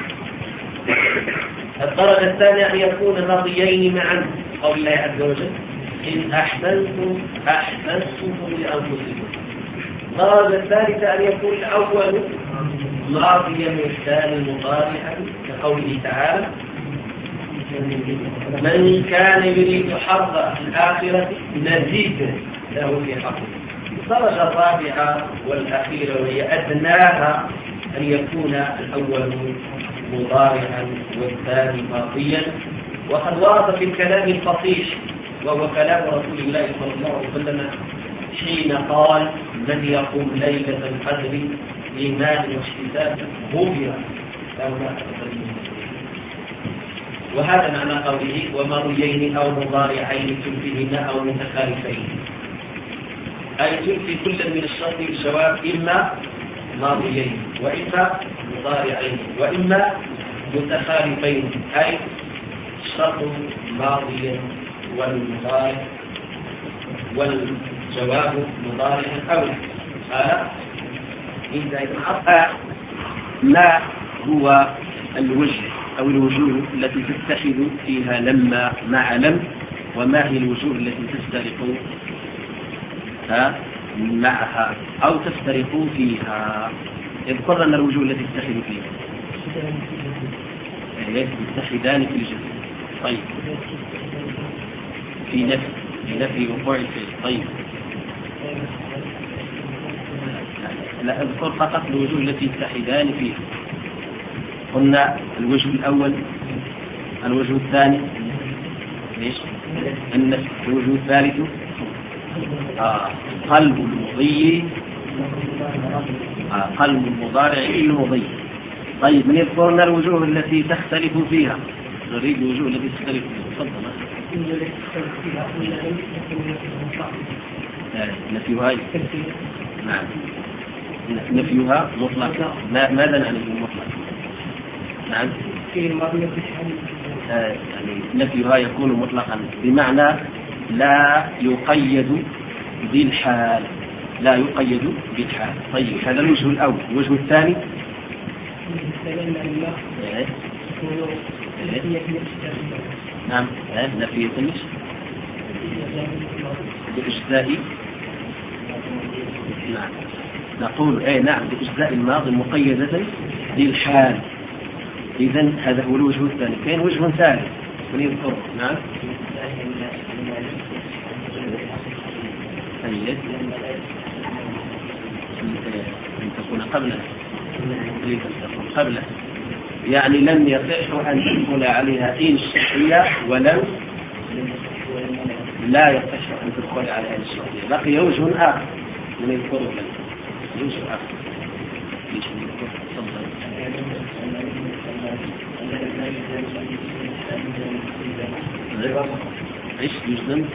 الدرجة الثانية أن يكون ماضيين معا، قول الله عز وجل إن أحسنتم أحسنتم لأنفسكم. الدرجة الثالثة أن يكون الأول ماضيا والثاني مضارعا، كقوله تعالى من كان يريد حظ الآخرة نزيد له في حظه. الدرجة الرابعة والأخيرة وهي أدناها أن يكون الأول مضارعا والثاني ماضيا. وقد ورد في الكلام الفصيح وهو كلام رسول الله صلى الله عليه وسلم حين قال من يقوم ليلة القدر إيمان واحتساب غفر له ما تقدم. وهذا معنى قوله وماضيين أو مضارعين تنفيهما أو متخالفين، أي تنفي كل من الشرط والجواب إما ماضيين وإما مضارعين وإما متخالفين، أي الشرط ماضيا والمضارع والجواب مضارعا أو قال إذا انحط ما هو الوجه أو الوجوه التي تتحد فيها لما مع لم، وما هي الوجوه التي تفترق معها أو تفترقوا فيها. اذكر لنا الوجوه التي تتحد فيها. يتحدان في الجزء. طيب في نفي في نفي وقوع الفعل. طيب لا اذكر فقط الوجوه التي يتحدان فيها. قلنا الوجه الأول، الوجه الثاني ايش؟ النفي. الوجه الثالث آه. قلب المضي آه. قلب المضارع المضي. طيب من يذكرنا الوجوه التي تختلف فيها؟ نريد الوجوه التي تختلف فيها. تفضل. نفيها نعم نفيها مطلقا. ماذا نعني بالمطلق؟ نعم آه. يعني نفيها يكون مطلقا بمعنى لا يقيد بالحال، لا يقيد بالحال. طيب هذا الوجه الأول. الوجه الثاني إيه؟ إيه؟ نعم نفي تمش بإجزاء. نعم نقول ايه نعم بإجزاء الماضي مقيدة بالحال. إذن هذا هو الوجه الثاني. كاين وجه ثالث من يذكره. نعم أن تكون قبله قبله يعني لم يصح أن تدخل عليها إن الشرطية ولم لا يصح أن تدخل عليها إن الشرطية. بقي وجه آخر من يذكره لنا. وجه آخر ايش يجزم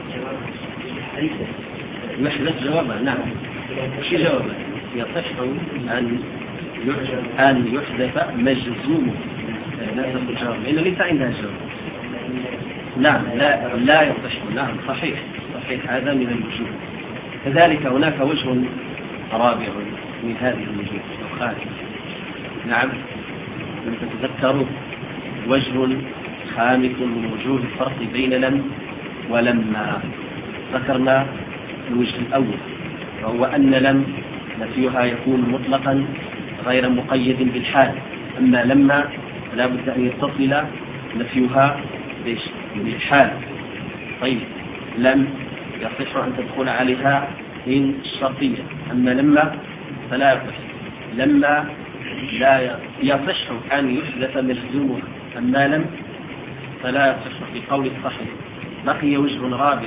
يحدث جوابا. نعم شي جوابا؟ يصح ان ان يحدث مجزوم نفس الجواب لان ليس عندها جواب. نعم لا لا يصح. نعم صحيح صحيح هذا من الوجوه. كذلك هناك وجه رابع من هذه الوجوه الخارج. نعم تتذكروا وجه خامس من وجوه الفرق بين لم ولما. ذكرنا الوجه الأول وهو أن لم نفيها يكون مطلقا غير مقيد بالحال، أما لما لا بد أن يتصل نفيها بالحال. طيب لم يصح أن تدخل عليها إن الشرطية، أما لما فلا يصح. لما لا يصح أن يحدث مجزومها، أما لم فلا يصح في قول الصحيح. بقي وجه رابع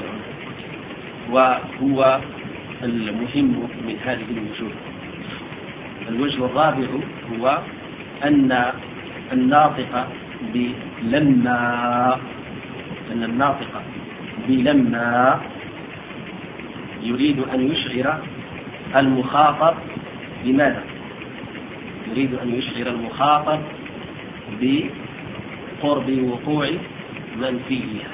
وهو المهم من هذه الوجوه. الوجه الرابع هو أن الناطق بلما أن الناطق بلما يريد أن يشعر المخاطب بماذا؟ يريد أن يشعر المخاطب بقرب وقوع منفيها،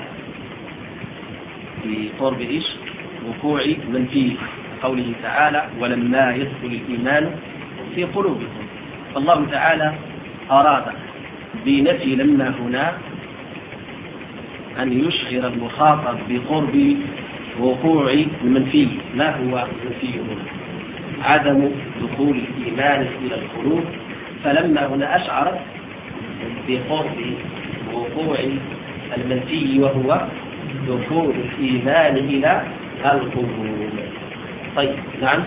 بقرب إيش؟ وقوع منفيها. قوله تعالى ولما يدخل الإيمان في قلوبكم. فالله تعالى أراد بنفي لما هنا أن يشعر المخاطب بقرب وقوع المنفي. ما هو المنفي هنا؟ عدم دخول الإيمان إلى القلوب. فلما هنا أشعرت بقرب وقوع المنفي وهو دخول الإيمان إلى القلوب. طيب نعم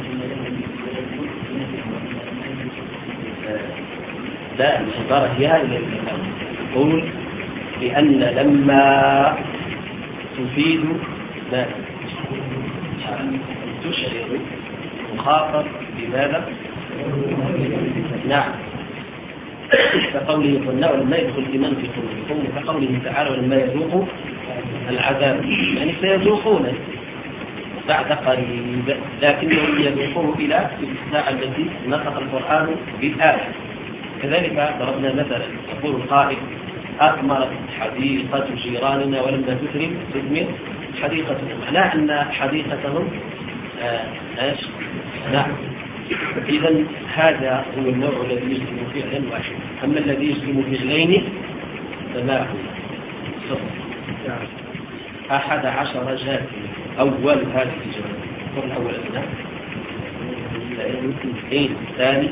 لا العبارة هي هذه تقول بأن لما تفيد ماذا؟ تشعر مخاطب بماذا؟ نعم كقوله قلنا ولما يدخل الإيمان في قلوبكم، كقوله تعالى ولما يذوقوا العذاب، يعني سيذوقون بعد قريب، لكنهم يذوقون إلى الساعة التي نطق القرآن بالآية. كذلك ضربنا مثلا يقول القائل أثمرت حديقة جيراننا ولما تثمر تثمر حديقتنا، معناه أن حديقتهم ايش؟ نعم. إذا هذا هو النوع الذي يجزم فعلا واحدا. أما الذي يجزم فعلين فما هو؟ أحد عشر جاء أول هذه الجواب الأول أبناء اثنين الثاني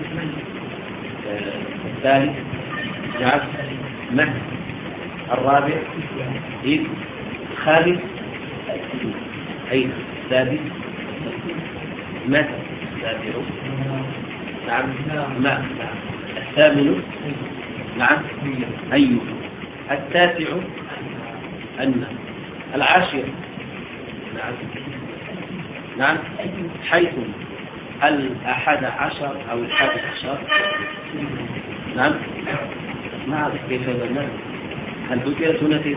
الثالث نعم مه الرابع إذ الخامس أين السادس متى السابع نعم ما الثامن نعم أيوه التاسع أن العاشر نعم نعم حيث الأحد عشر أو الحادي عشر نعم ما أعرف كيف هذا هل ذكرت هنا كيف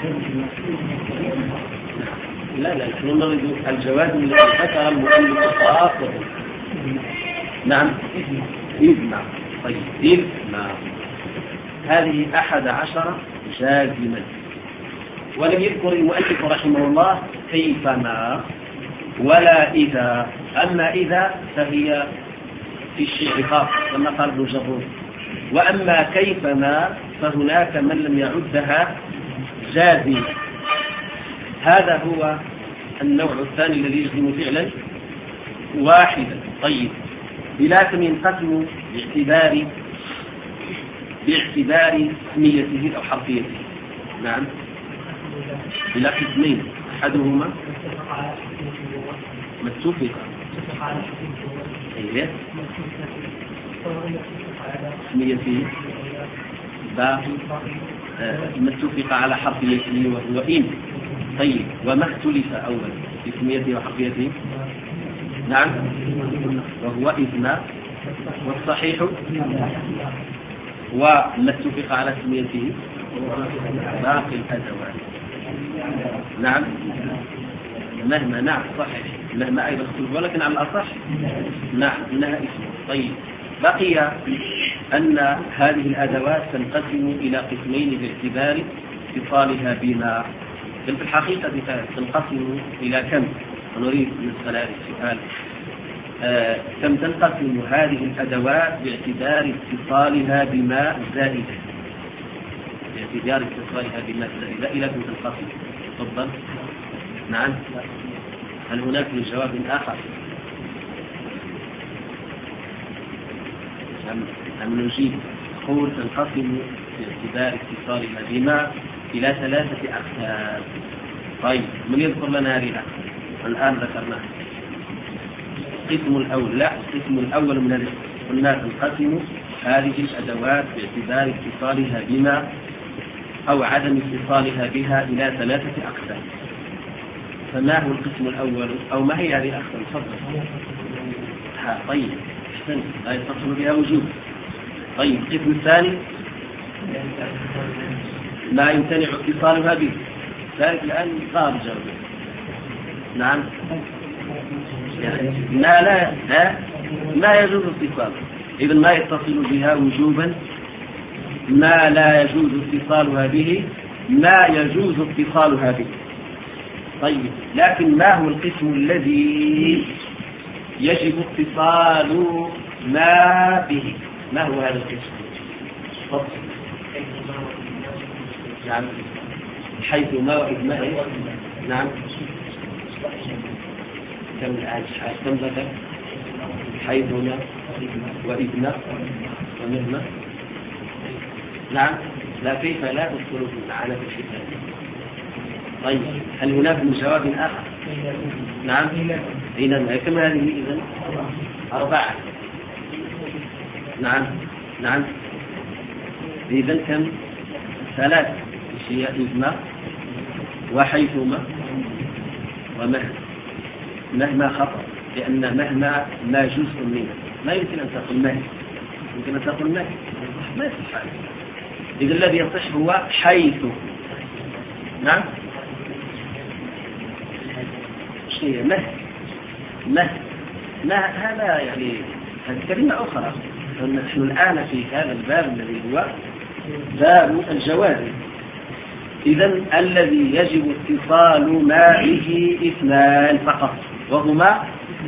لا لا نحن نريد الجواز الذي ذكر المؤلف خاصة نعم إذ نعم طيب إذ نعم هذه أحد عشر جازما ولم يذكر المؤلف رحمه الله كيفما ولا إذا أما إذا فهي في الشيء خاص كما قال ابن جرود وأما كيفما فهناك من لم يعدها جازما هذا هو النوع الثاني الذي يجزم فعلا واحدا طيب بلكن ينقسم باعتبار باعتبار اسميته أو حرفيته نعم إلى قسمين أحدهما ما اتفق ايه اسميته باقي ما اتفق على حرفيته وهو إن طيب وما اختلف أولا في اسميته وحرفيته نعم وهو إذن والصحيح وما اتفق على اسميته باقي الأدوات نعم مهما نعم صحيح مهما أيضا اختلف ولكن على الأصح نعم إنها اسم طيب بقي أن هذه الأدوات تنقسم إلى قسمين باعتبار اتصالها بما بل في الحقيقة تنقسم إلى كم نريد نسأل هذا السؤال آه كم تنقسم هذه الأدوات باعتبار اتصالها بما زائدة باعتبار اتصالها بما زائدة إلى كم تنقسم تفضل نعم هل هناك من جواب آخر أم, أم نجيب قول تنقسم باعتبار اتصالها بما إلى ثلاثة أقسام طيب من يذكر لنا هذه الآن ذكرناها القسم الأول لا القسم الأول من هذه قلنا تنقسم هذه الأدوات باعتبار اتصالها بما أو عدم اتصالها بها إلى ثلاثة أقسام فما هو القسم الأول أو ما هي هذه الأقسام تفضل ها طيب احسن لا يتصل بها وجود طيب القسم الثاني ما يمتنع اتصالها به ذلك الآن خارج نعم يعني ما لا لا ما يجوز اتصال إذا ما يتصل بها وجوبا ما لا يجوز اتصالها به ما يجوز اتصالها به طيب لكن ما هو القسم الذي يجب اتصال ما به ما هو هذا القسم تفضل نعم حيث ما وإذ ما نعم كم الآن كم ذكر حيث ما وإذ ما ومهما نعم لا كيف لا تدخل في معنا في الكتاب طيب هل هناك من جواب آخر نعم إذن كم هذه إذن أربعة نعم نعم إذن كم ثلاث هي إذن وحيثما ومهما مهما خطأ لأن مهما ما جزء منها ما يمكن أن تقول مهما يمكن أن تقول مهما ما يصح إذا الذي يصح هو حيث نعم شيء مه مه ما هذا يعني هذه كلمة أخرى نحن الآن في هذا الباب الذي هو باب الجواز إذن الذي يجب اتصال معه اثنان فقط وهما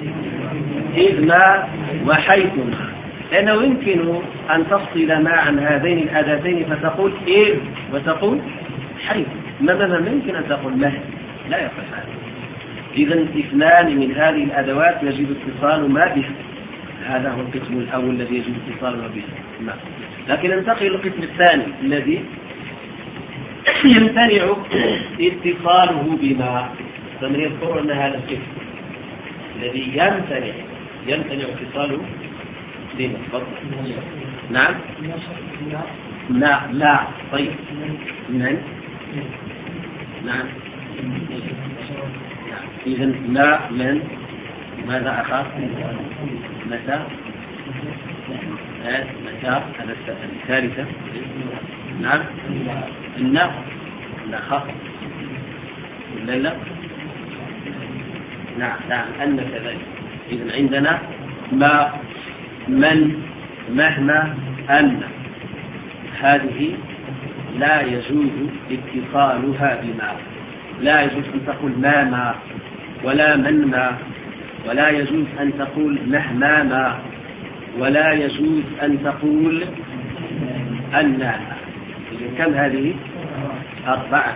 إذن وحيثما لأنه يمكن أن تفصل معا هذين الأداتين فتقول إذ وتقول حيث ما ما يمكن أن تقول مه لا يصح هذا إذا اثنان من هذه الأدوات يجب اتصال ما بها، هذا هو القسم الأول الذي يجب اتصال ما بها. لكن ننتقل للقسم الثاني الذي يمتنع اتصاله بما، فمن يذكر أن هذا القسم الذي يمتنع يمتنع اتصاله بما. نعم لا لا طيب من نعم إذا لا من ماذا أخاف متى متى هذا الثالثة نعم إن لا خاف لا لا نعم نعم أن كذلك. إذا عندنا ما من مهما أن هذه لا يجوز اتصالها بما، لا يجوز أن تقول ما ما ولا من ما، ولا يجوز أن تقول مهما ما، ولا يجوز أن تقول أن. كم هذه؟ أربعة.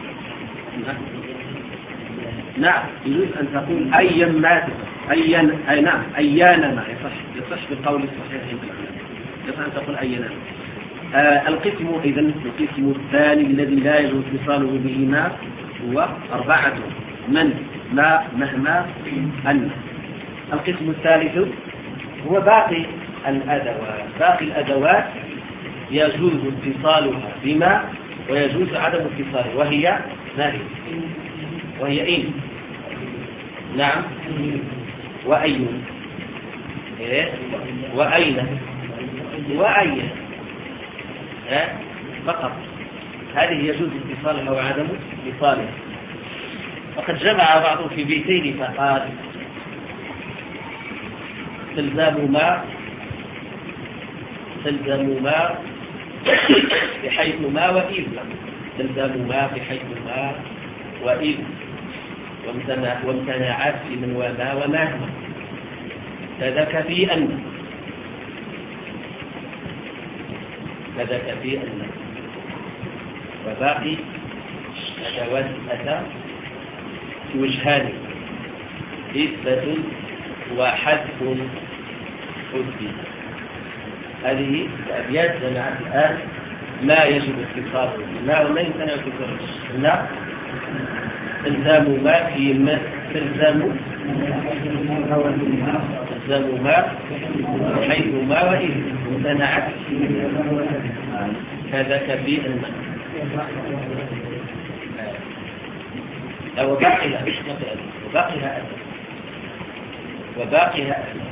نعم يجوز أن تقول أيا ما أيا أي نعم أيانا ما يصح يصح بالقول الصحيح يصح أن تقول أيانا. آه القسم إذن القسم الثاني الذي لا يجوز اتصاله به ما هو أربعة: من ما مهما أن. القسم الثالث هو باقي الأدوات. باقي الأدوات يجوز اتصالها بما ويجوز عدم اتصالها، وهي ما هي؟ وهي إن نعم وأين إيه؟ وأين وأين إيه؟ فقط هذه يجوز اتصالها وعدم اتصالها. وقد جمع بعضهم في بيتين فقال تلزم ما تلزم ما بحيث ما وإذ، تلزم ما بحيث ما وإذ، وامتنعت في من وما وما، كذاك في أن كذاك في أن. وباقي أدوات أتى وجهان: إثبات وحذف حذف. هذه الأبيات جمعت الآن ما يجب اتصاله ما وما يمتنع اتصاله. لا تلزم ما في ما تلزم تلزم ما حيث ما وإذ امتنعت كذاك في أن. وباقيها وباقيها أتى وباقيها أتى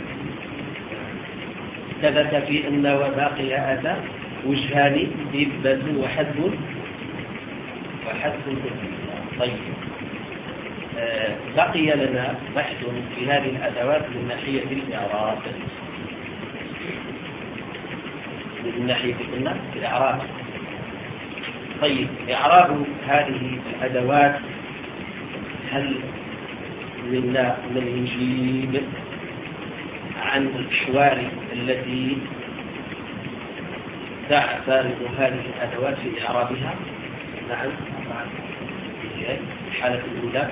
كذاك في أن وباقيها أتى وجهان: إثبات وحذف وحذف. طيب آه بقي لنا بحث في هذه الأدوات من ناحية الإعراب، من ناحية قلنا الإعراب. طيب إعراب هذه الأدوات، هل لنا من يجيب عن الأحوال التي تعترض هذه الأدوات في إعرابها؟ نعم. الحالة الأولى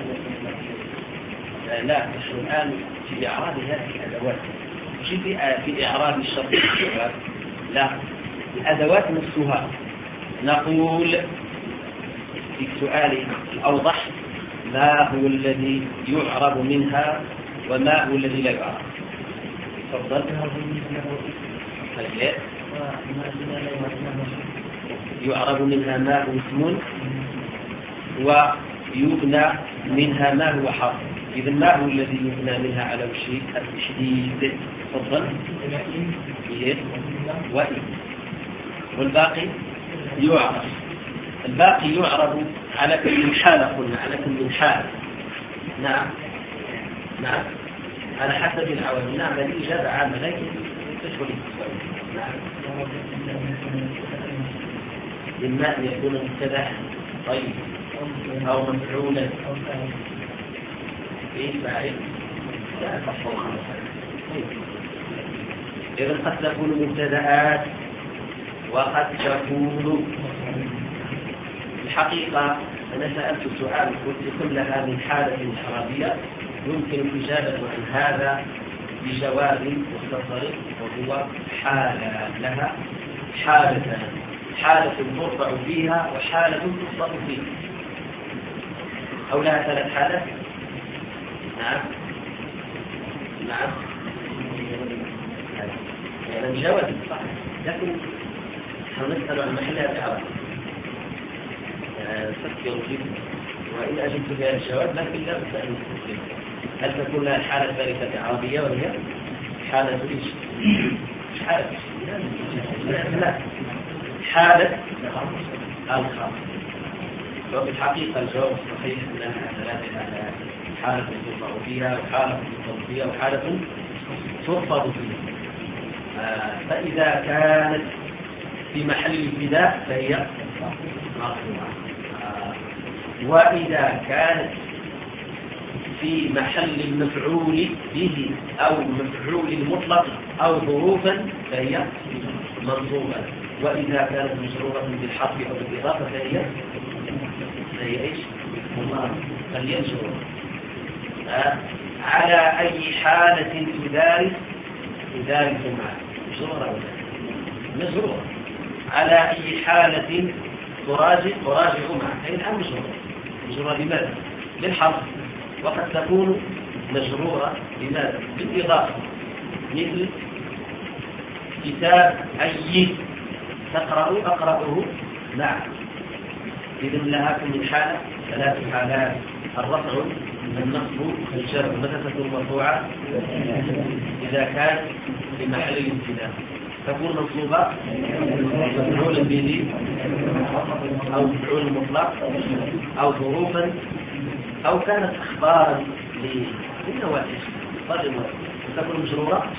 لا نحن الآن في إعراب هذه الأدوات، مش في في إعراب الشرط والجواب، لا الأدوات نفسها. نقول في السؤال الأوضح ما هو الذي يعرب منها وما هو الذي لا يعرب. تفضل. يعرب منها ما هو اسم ويبنى منها ما هو حرف. إذا ما هو الذي يبنى منها على وجه التشديد؟ تفضل. وإن. والباقي يعرف. الباقي يعرب على كل حال، قلنا على كل حال. نعم نعم على حسب العوامل. نعم الإجابة عامة لكن تشغل السؤال. نعم إما أن يكون مبتدأ طيب أو مفعولا إيه فاعل لا تفضل. إذا قد تكون مبتدأات وقد تكون الحقيقة أنا سألت سؤال قلت كلها من حالة إعرابية يمكن الإجابة عن هذا بجواب مختصر وهو حالة لها حالة حالة ترفع فيها وحالة تخفض فيها أو لها ثلاث حالات. نعم نعم يعني الجواب صح، لكن نسأل عن محلها تعرف فكروا فيه وإن أجبت بها الجواب، لكن لا بد أن تفكر هل تكون لها الحالة الثالثة عربية وهي حالة إيش؟ حالة لا حالة الخاص. وفي الحقيقة الجواب الصحيح أنها ثلاثة حالات، حالة ترفع فيها وحالة تخفض فيها وحالة تخفض فيها. آه فإذا كانت في محل الابتداء فهي مرفوعة، آه وإذا كانت في محل المفعول به أو مفعول مطلق أو ظروفا فهي منصوبة، وإذا كانت مجرورة بالحرف أو بالإضافة فهي فهي إيش؟ فلينشر. آه على أي حالة تدارس تدارس معه مجرورة مجرورة على أي حالة تراجع تراجع معه. أي الآن مجرورة مجرورة لماذا؟ للحرف، وقد تكون مجرورة لماذا؟ بالإضافة، مثل كتاب أي تقرأ أقرأه نعم. إذن لها من حالة ثلاث حالات: الرفع، النصب، الجر. متى تكون مرفوعة؟ إذا كان في محل الابتداء. تكون منصوبة مفعول به أو مفعول مطلق أو ظروفا أو كانت أخبارا للنوافذ وتكون مجرورة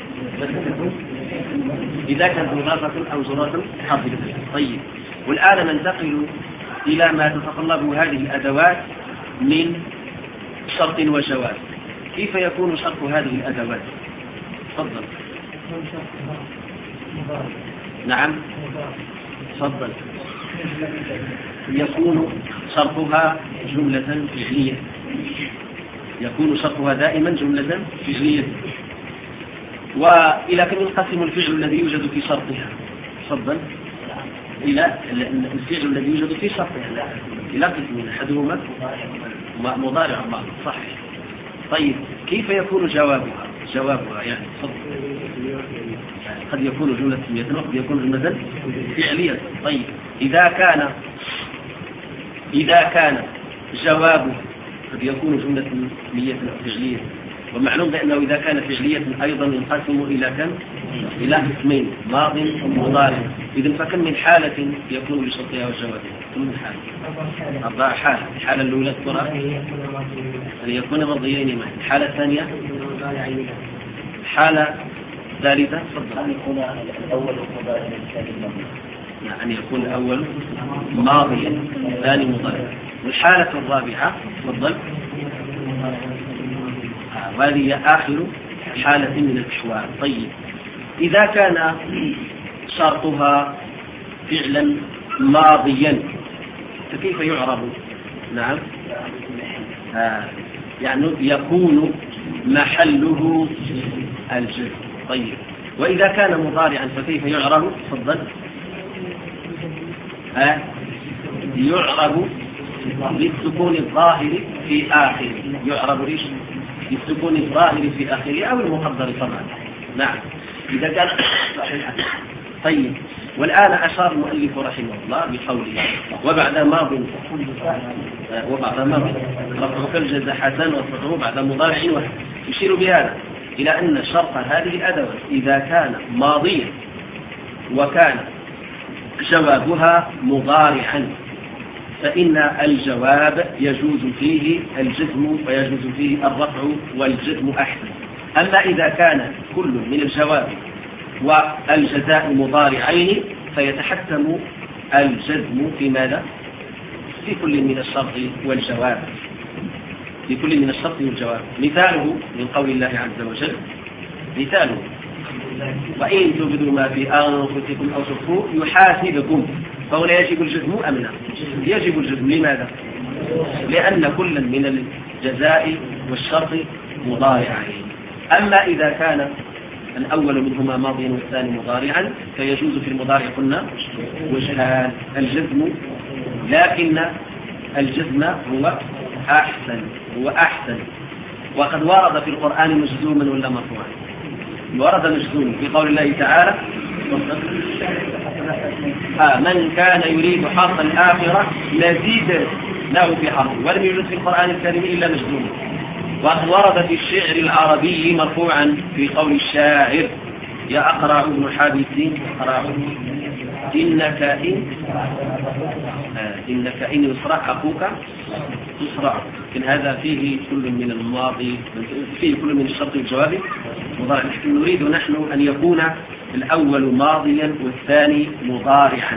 إذا كانت مضافة أو ظروف حاصلة. طيب، والآن ننتقل إلى ما تتطلبه هذه الأدوات من شرط وجواز. كيف يكون شرط هذه الأدوات؟ تفضل. نعم تفضل. يكون شرطها جملة فعلية، يكون شرطها دائما جملة فعلية. وإلى كم ينقسم الفعل الذي يوجد في شرطها؟ تفضل. إلى الفعل الذي يوجد في شرطها إلى قسمين: أحدهما مضارع بعض. صح. طيب، كيف يكون جوابها؟ جوابها يعني تفضل. قد يكون جملة اسمية وقد يكون جملة فعلية. طيب، إذا كان إذا كان جوابه قد يكون جملة اسمية أو فعلية، ومعلوم بأنه إذا كان فعلية أيضا ينقسم إلى كم؟ إلى قسمين: ماض ومضارع. إذن فكم من حالة يكون لشرطها وجوابها؟ كم من حالة؟ أربع حالة. الحالة الأولى ترى أن يكون ماضيين معا. الحالة الثانية حالة ثالثة أن يكون الأول مضارعا الثاني ماضيا، أن يكون الأول ماضيا الثاني مضارعا. والحالة الرابعة تفضل، وهذه آخر حالة من الأحوال. طيب، إذا كان شرطها فعلا ماضيا فكيف يعرب؟ نعم آه. يعني يكون محله الجر. طيب، وإذا كان مضارعا فكيف يعرب؟ تفضل. آه. يعرب بالسكون الظاهر في آخره. يعرب ليش؟ بالسكون الظاهر في آخره أو المقدر طبعا. نعم، إذا كان صحيحا. طيب، والآن أشار المؤلف رحمه الله بقوله: وبعد ماض وبعد ماض رفعك الجزاء حسن وصفه بعد مضارع واحد. يشير بهذا إلى أن شرط هذه الأدوات إذا كان ماضيا وكان جوابها مضارعا فإن الجواب يجوز فيه الجزم ويجوز فيه الرفع والجزم أحسن. أما إذا كان كل من الجواب والجزاء مضارعين فيتحتم الجزم في ماذا؟ في كل من الشرط والجواب، في كل من الشرط والجواب. مثاله من قول الله عز وجل: مثاله: وإن تبدوا ما في أنفسكم أو تخفوه يحاسبكم فهنا يجب الجزم أم لا؟ يجب الجزم. لماذا؟ لأن كل من الجزاء والشرط مضارعين. أما إذا كان الأول منهما ماضيا والثاني مضارعا فيجوز في المضارع قلنا وجهان الجزم، لكن الجزم هو أحسن هو أحسن وقد ورد في القرآن مجزوما ولا مرفوعا؟ ورد مجزوما في قول الله تعالى آه من كان يريد حظ الآخرة نزيد له في حظه، ولم يوجد في القرآن الكريم إلا مجزوما. وقد ورد في الشعر العربي مرفوعا في قول الشاعر يا أقرع ابن حابس أقرع إنك إن آه إنك إن يصرع أخوك يصرع. لكن هذا فيه كل من الماضي فيه كل من الشرط والجواب مضارع. لكن نريد نحن أن يكون الأول ماضيا والثاني مضارعا.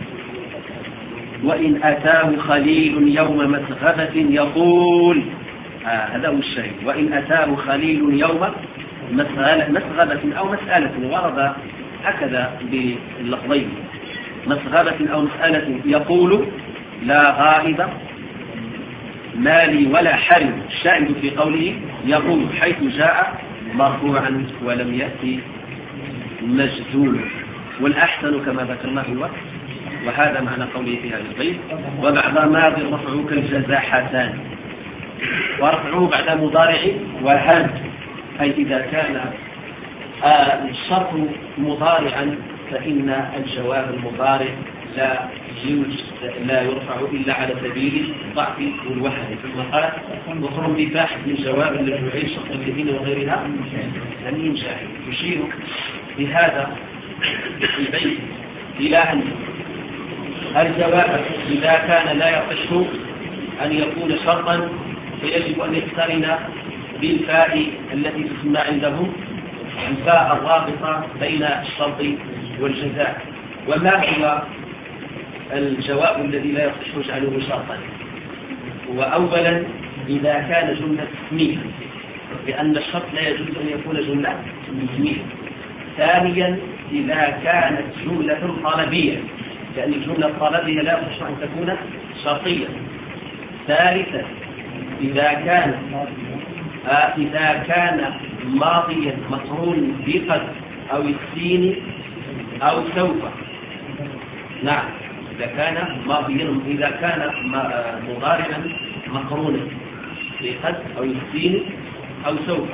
وإن أتاه خليل يوم مسغبة يقول آه هذا هو الشيء. وإن أتاه خليل يوم مسغبة أو مسألة ورد هكذا باللفظين مسغبة أو مسألة يقول لا غائب مالي ولا حرم. الشاهد في قوله يقول حيث جاء مرفوعا ولم يأتي مجزوما. والأحسن كما ذكرناه هو وهذا معنى قوله في هذا البيت وبعد ماضي رفعه كالجزاحتان ورفعه بعد مضارع وهل، أي إذا كان آه الشرط مضارعا فإن الجواب المضارع لا لا يرفع إلا على سبيل الضعف والوهن. ثم قال وخرم بباحث من جواب للرجوعين شرط اليمين وغيرها لم ينجح. يشير بهذا البيت إلى أن الجواب إذا كان لا يصح أن يكون شرطا فيجب أن يقترن بالفاء التي تسمى عندهم الفاء الرابطة بين الشرط والجزاء. وما هو الجواب الذي لا يصح جعله شرطا؟ وأولا إذا كان جملة اسمية لأن الشرط لا يجوز أن يكون جملة اسمية. ثانيا إذا كانت جملة طلبية لأن الجملة الطلبية لا يصح أن تكون شرطية. ثالثا إذا كان آه إذا كان ماضيا مقرون بقد أو السين أو سوف. نعم إذا كان ماضيا إذا كان مضارعا مقرونا بقد أو السين أو سوف.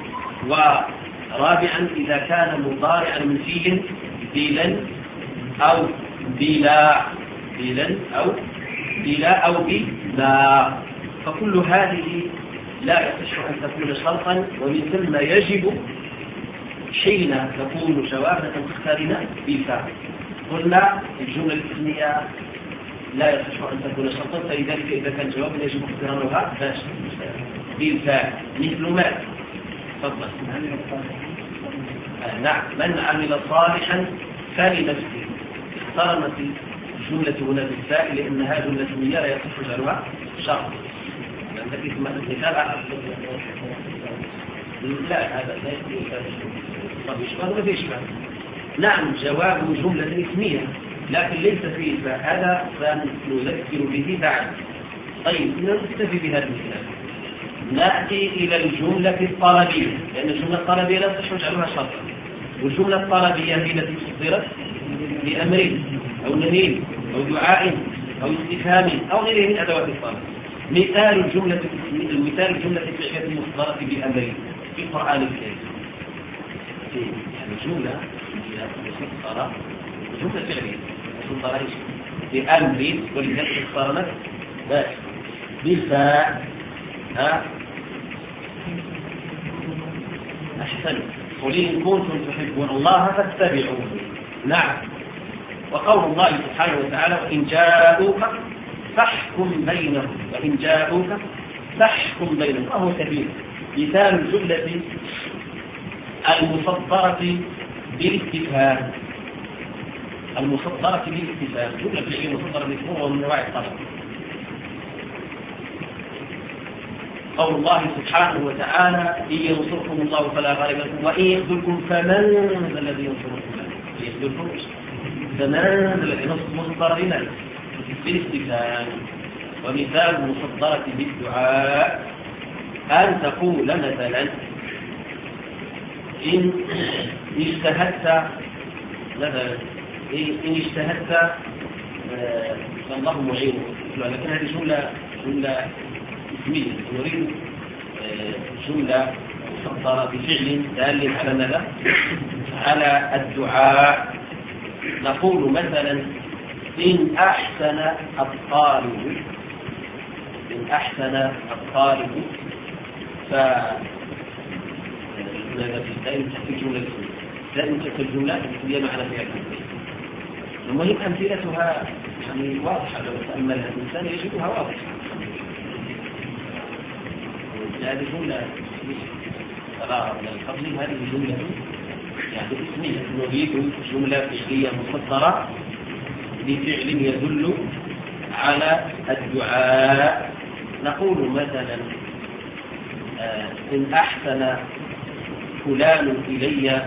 ورابعا إذا كان مضارعا من فيل بلا أو بلا بلا أو بلا أو بلا. فكل هذه لا يصح أن تكون شرطا ومن ثم يجب حين تكون جوابا تختارنا بالفاء. قلنا الجملة الاسمية لا يصح أن تكون شرطا فلذلك إذا كان جوابا يجب اختيارها بالفاء مثل ما تفضل آه نعم من عمل صالحا فلنفسه. اختارت الجملة هنا بالفاء لأنها جملة اسمية لا يصح جعلها شرط. لا هذا لا يشبه ولا يشبه. نعم جواب جملة اسمية لكن ليس فيه هذا سنذكر به بعد. طيب نكتفي بهذا المثال. نأتي إلى الجملة الطلبية لأن الجملة الطلبية لا تصح جعلها شرطا. والجملة الطلبية هي التي تصدرت بأمر أو نهي أو دعاء أو استفهام أو غيره من أدوات الطلب. مثال الجملة المثال الجملة الفعلية المصدرة بأمر في القرآن الكريم. يعني الجملة مصدرة جملة فعلية مصدرة بأمر ولذلك اختارت بس بالفاء. ها أحسن قل إن كنتم تحبون الله فاتبعوه. نعم. وقول الله سبحانه وتعالى وإن جاءوك فاحكم بينهم وإن جاءوك فاحكم بينهم. وهو كبير. مثال الجملة المصدرة بالاستفهام المصدرة بالاستفهام جملة فعلية مصدرة بالاستفهام ومن نوع الطلب. قول الله سبحانه وتعالى إن ينصركم الله فلا غالب لكم وإن يخذلكم فمن ذا الذي ينصركم إن يخذلكم تمام الذي مصدر هنا بالاستفهام. ومثال المصدرة بالدعاء أن تقول مثلا إن اجتهدت مثلا إن اجتهدت فالله معينه، لكن هذه جملة جملة اسمية، نريد جملة مصدرة بفعل دال على ماذا؟ على الدعاء. نقول مثلا إن أحسن الطالب إن أحسن الطالب ف دائما تحت الجملة دائما تحت الجملة هي معنى فيها. المهم أمثلتها يعني واضحة، لو تأملها الإنسان يجدها واضحة. هذه جملة ترى من الفضل، هذه جملة يعني اسمية، نريد جملة فعلية مصدرة بفعل يدل على الدعاء. نقول مثلا إن أحسن فلان إلي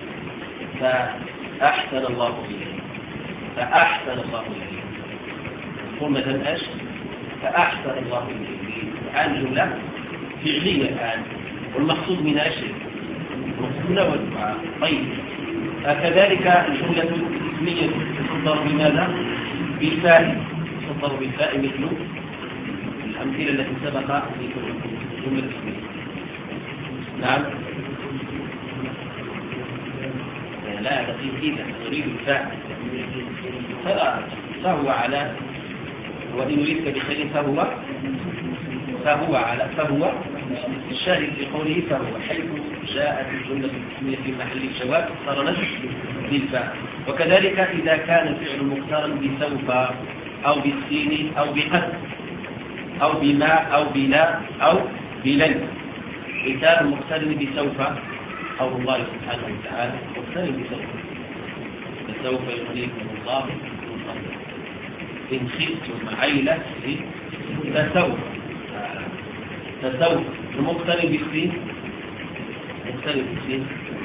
فأحسن الله إليه فأحسن الله إليه ثم مثلا أش فأحسن الله إليه. الآن جملة فعلية الآن، والمقصود من أش المقصود هو الدعاء. طيب كذلك الجملة الاسمية تصدر بماذا؟ بالفاء، تصدر بالفاء مثل الأمثلة التي سبق في الجملة الاسمية. نعم لا دقيق إذا نريد الفاء فهو على، وإن يريدك بخير فهو فهو على فهو الشاهد في قوله فهو، حيث جاءت الجملة الاسمية في محل الجواب اقترنت بالفاء. وكذلك إذا كان الفعل مقترن بسوف أو بالسين أو بقد أو بما أو بلا أو بلن. مثال مقترن بسوف قول الله سبحانه وتعالى مقترن بسوف، فسوف يغنيكم الله إن خفتم عيلة فسوف فسوف. المقترن بالسين مقترن بالسين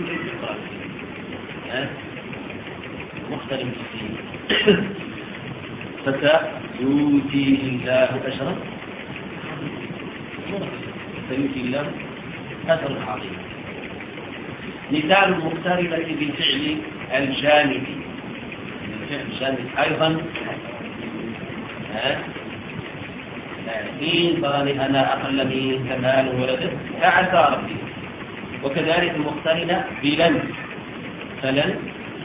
مقترن بالسين فسيؤتيه الله أجرا سيؤتي الله أجرا عظيما. مثال المقترنة بالفعل الجانبي، الفعل الجانبي أيضا إن ظنني أنا أقل من كمال ولده فعسى ربي. وكذلك المقترنة بلن فلن.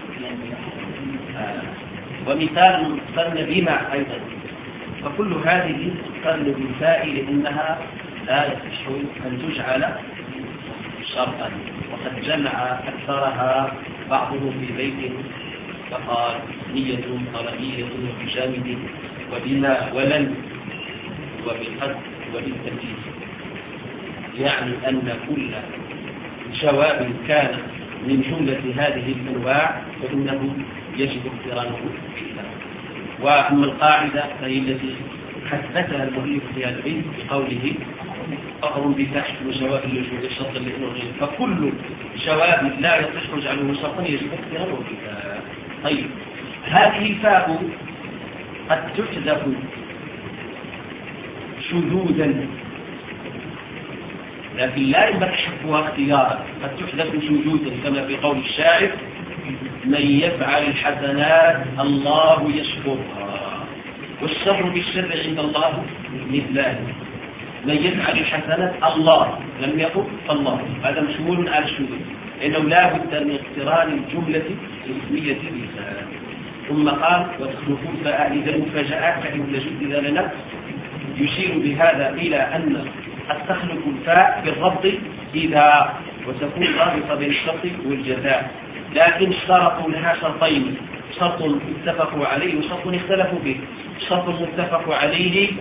ومثال المقترنة بما أيضا، فكل هذه تقترن بالفاء لأنها لا يصح أن تجعل شرطا. وقد جمع أكثرها بعضهم في بيت فقال نية طلبية وبجانب وبما ولن وبقد وبالتمييز، يعني أن كل جواب كان من جملة هذه الأنواع فإنه يجب اقترانه بالفاء. وأما القاعدة فهي التي حدثها المؤلف في هذا البيت بقوله فقر بتحت وجواب اللجوء الشرط لأنه فكل جواب لا يصح جعله شرطا يجب اقترانه بالفاء. طيب هذه الفاء قد تحذف شذوذا، لكن لا ينبغي حذفها اختيارا، قد تحذف شذوذا كما في قول الشاعر من يفعل الحسنات الله يشكرها والشر بالشر عند الله مثله. من يفعل الحسنات الله لم يقل الله، هذا مشمول على الشذوذ لأنه لا بد من اقتران الجملة الاسمية بالفاء. ثم قال وتخلفون فاء إذا المفاجآت فإن لجد إذا لنا يشير بهذا إلى أن قد تخلق الفاء بالربط إذا وتكون رابطة بين الشرط والجزاء، لكن اشترطوا لها شرطين، شرط اتفقوا عليه وشرط اختلفوا به. الشرط المتفق عليه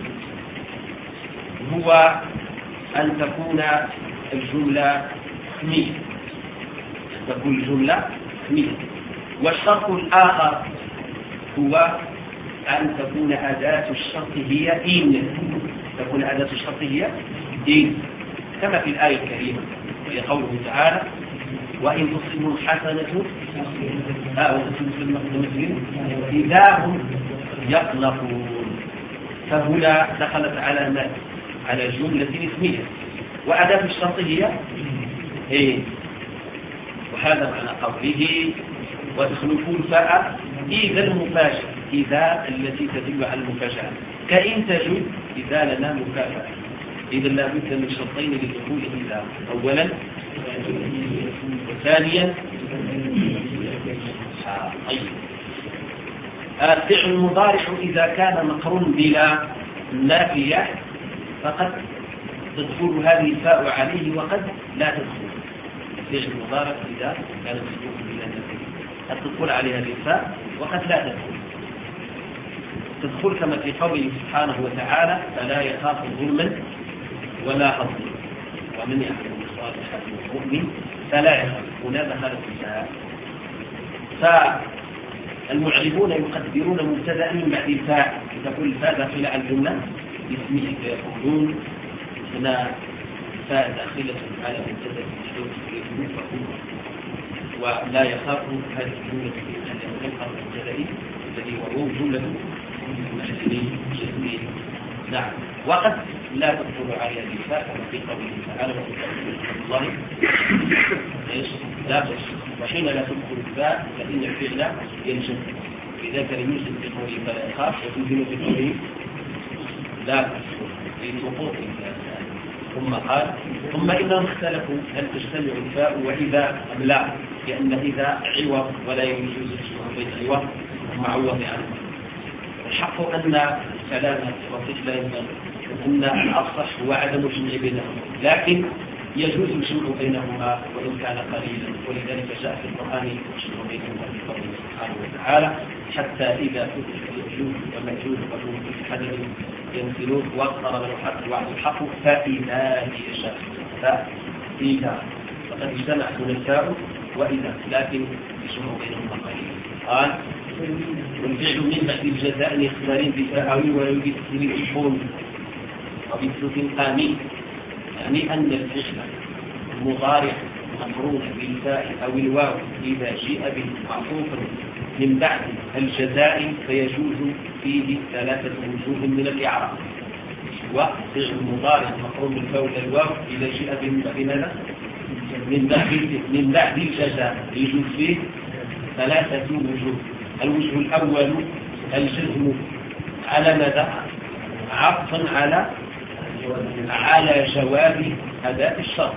هو أن تكون الجملة اسمية، أن تكون الجملة اسمية. والشرط الآخر هو أن تكون أداة الشرط هي إن، تكون أداة الشرط هي إن، كما في الآية الكريمة في قوله تعالى وإن تصبهم حسنة آه وتصبهم إذا هم يقلقون. فهنا دخلت على ما على جملة اسمية، وأداة الشرط هي إيه؟ وهذا معنى قوله وادخلوا الفاء إذا المفاجأة، إذا التي تدل على المفاجأة، كإن تجد إذا لنا مكافأة. إذا لا بد من شرطين لدخول إذا، أولا وثانيا طيب. الفعل المضارع إذا كان مقرون بلا نافية فقد تدخل هذه الفاء عليه وقد لا تدخل. الفعل المضارع إذا كان مقرون بلا نافية قد تدخل عليه هذه الفاء وقد لا تدخل. تدخل كما في قوله سبحانه وتعالى فلا يخاف ظلما ولا حظا ومن يعمل الصالحات المؤمن فلا يخاف. هنا دخلت الفاء. فالمعربون يقدرون مبتدأ من بعد الفاء، تقول الفاء داخله على الجملة اسمه، فيقولون هنا فاء داخلة على مبتدأ ولا يخاف هذه الجملة التي يلقى المبتدأ الذي هو جملة جسمي. نعم. وقد لا تدخل عليها الفاء كما في قوله تعالى الله لا تدخل. وحين لا تدخل الفاء فإن الفعل ينجم. إذا كان يوجد في قوله فلا يخاف وتنزل في قوله لا تدخل لسقوط الفاء. ثم قال ثم إنهم اختلفوا هل تجتمع الفاء وإذا أم لا، لأن إذا عوض ولا يجوز الجمع بين عوض ومعوض عنه. الحق أن كلام وفقه أن الأصح هو عدم الجمع بينهما، لكن يجوز الجمع بينهما وإن كان قليلا، ولذلك جاء في القرآن الجمع بينهما في قوله سبحانه وتعالى حتى إذا فتح يأجوج ومأجوج وهم في حدث ينزلون واقترب الحق وعد الحق فإذا هي شاء فإذا فقد اجتمعت من الفاء وإذا، لكن الجمع بينهما قليلا. قال والفعل من بعد الجزاء يختارين بفاء ويبثل الحول وبثل آمين، يعني أن الفعل المضارع مقرون بالفاء أو الواو إذا جاء به معطوف من بعد الجزاء فيجوز فيه ثلاثة وجوه من الإعراب. وفعل المضارع مقرون بالفاء والواو إذا جاء به من بعد ماذا؟ من بعد من بعد الجزاء يجوز فيه ثلاثة وجوه. الوجه الأول الجزم على ماذا؟ عطفا على على جواب أداة الشرط،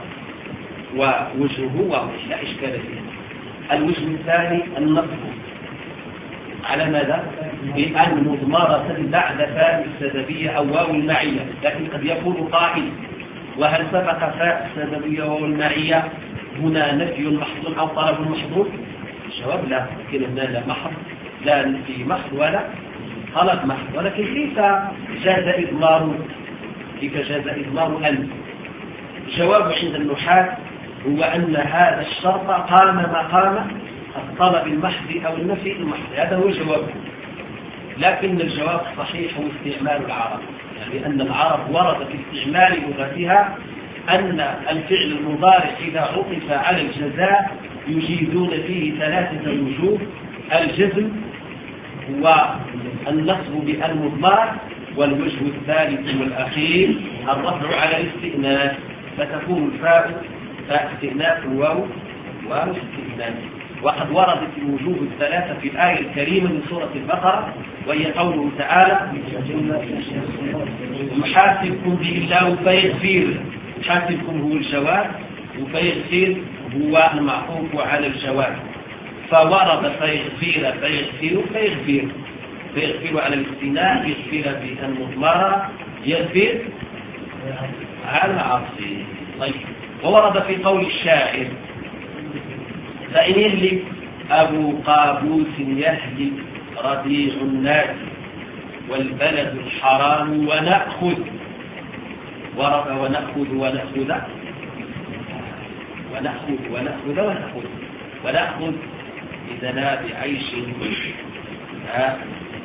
ووجهه واضح لا إشكال فيه. الوجه الثاني النصب على ماذا؟ بأن مضمرة بعد فاء السببية أو واو المعية، لكن قد يقول قائل وهل سبق فاء السببية وواو المعية هنا نفي محض أو طلب محضور؟ الجواب لا، لكن هنا لا محض لا نفي محض ولا طلب محض. ولكن كيف جاز إضمار كيف جاز إضمار أن؟ الجواب عند النحاة هو أن هذا الشرط قام مقام الطلب المحض أو النفي المحض، هذا هو الجواب. لكن الجواب الصحيح هو استعمال العرب، يعني أن العرب ورد في استعمال لغتها أن الفعل المضارع إذا عطف على الجزاء يجيزون فيه ثلاثة وجوه: الجزم والنصب بالمضمر، والوجه الثالث والأخير الرفع على الاستئناف، فتكون الفاء فاء استئناف وواو واو استئناف. وقد وردت الوجوه الثلاثة في الآية الكريمة من سورة البقرة، وهي قوله تعالى: يحاسبكم به الله فيغفر. يحاسبكم هو الجواب، وفيغفر هو المعطوف على الجواب. فورد فيغفر فيغفر فيغفر فيغفر على الاستئناف، يغفر بالمضمرة، يغفر على العطف. طيب، وورد في قول الشاعر: فإن يهلك أبو قابوس يهلك رضيع الناس والبلد الحرام ونأخذ. ورد ونأخذ ونأخذ ونأخذ ونأخذ ونأخذ ونأخذ إذا بعيش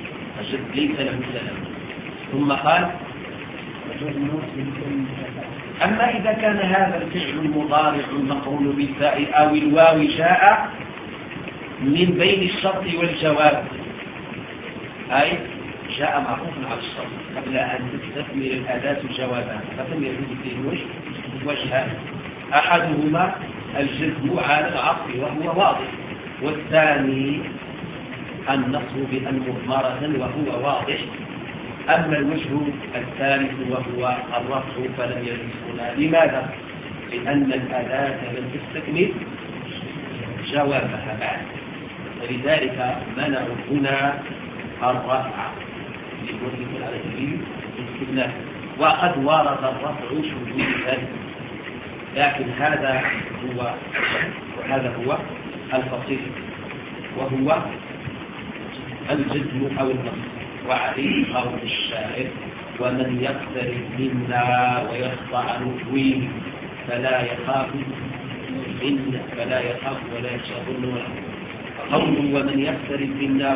أجد ليس له سلام. ثم قال: أما إذا كان هذا الفعل المضارع المقرون بالتاء أو الواو جاء من بين الشرط والجواب، أي جاء معطوفا على الشرط قبل أن تستكمل الأداة جوابا، فلم يجوز فيه وجهان، أحدهما الجزم على العطف وهو واضح، والثاني النصب بأن مضمرة وهو واضح. أما الوجه الثالث وهو الرفع فلم يجوز هنا. لماذا؟ لأن الأداة لم تستكمل جوابها بعد، ولذلك منعوا هنا الرفع للوجه على سبيل الاستثناء، وقد ورد الرفع شذوذ ذلك، لكن هذا هو وهذا هو الفصيل وهو الجزم أو النصب. وعليه قول الشاعر: ومن يقترب منا ويخضع نحويه فلا يخاف منا فلا يخاف ولا يشغل. قول ومن يقترب منا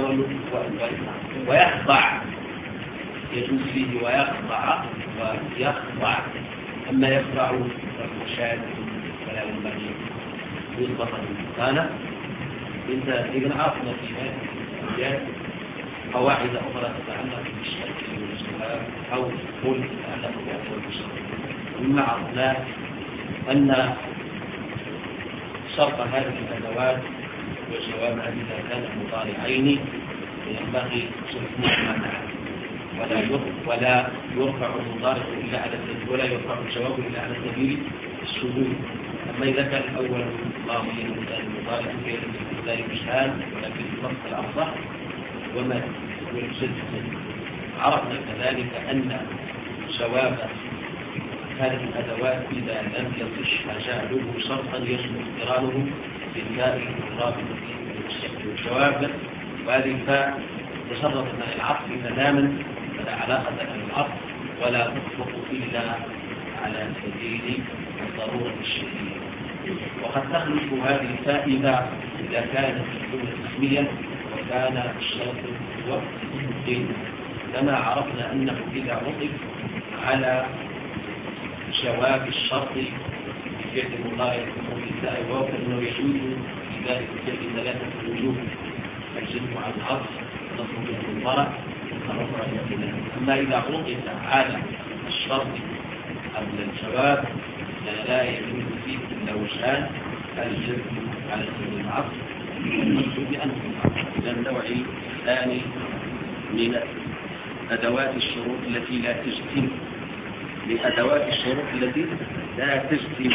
ويخضع يجوز فيه ويخضع ويخضع، أما يخضع فالمشاهد فلا ينبغي يضبط الإنسان. انت ابن عاصمة في قواعد أخرى تتعلق بالشرك والاجتهاد أو قول تتعلق بالأقوال بالشرك. مما عرفنا أن شرط هذه الأدوات وجوابها إذا كان مضارعين ينبغي شرطهما معا، ولا ولا يرفع المضارع إلا على السبيل ولا يرفع الجواب إلا على سبيل الشذوذ. أما إذا كان الأول ماضيا والثاني مضارعا فيلزم ذلك إشهاد، ولكن النص الأفصح وما والجزم. عرفنا كذلك أن جواب هذه الأدوات إذا لم يصح جعله شرطا يجب اقترانه بالتاء الرابطة والجواب، وهذه التاء تشرط من العطف تماما فلا علاقة للعطف ولا تطلق إلا على سبيل الضرورة الشديدة. وقد تخلف هذه التاء إذا كانت الجملة اسمية وكان الشرط هو الدين، كما عرفنا أنه إذا عطف على جواب الشرط بفعل مضارع بالتاء الواو فإنه يجوز في ذلك الفعل ثلاثة وجوه: الجزم على العطف، نصب بالمضارع، الرفع بالابتداء. أما إذا عطف على الشرط قبل الجواب لا يجوز فيه إلا وجهان: الجزم على سبيل العطف والنصب بأنه إلى النوع الثاني من أدوات الشروط التي لا تجزم، لأدوات الشروط التي لا تجزم.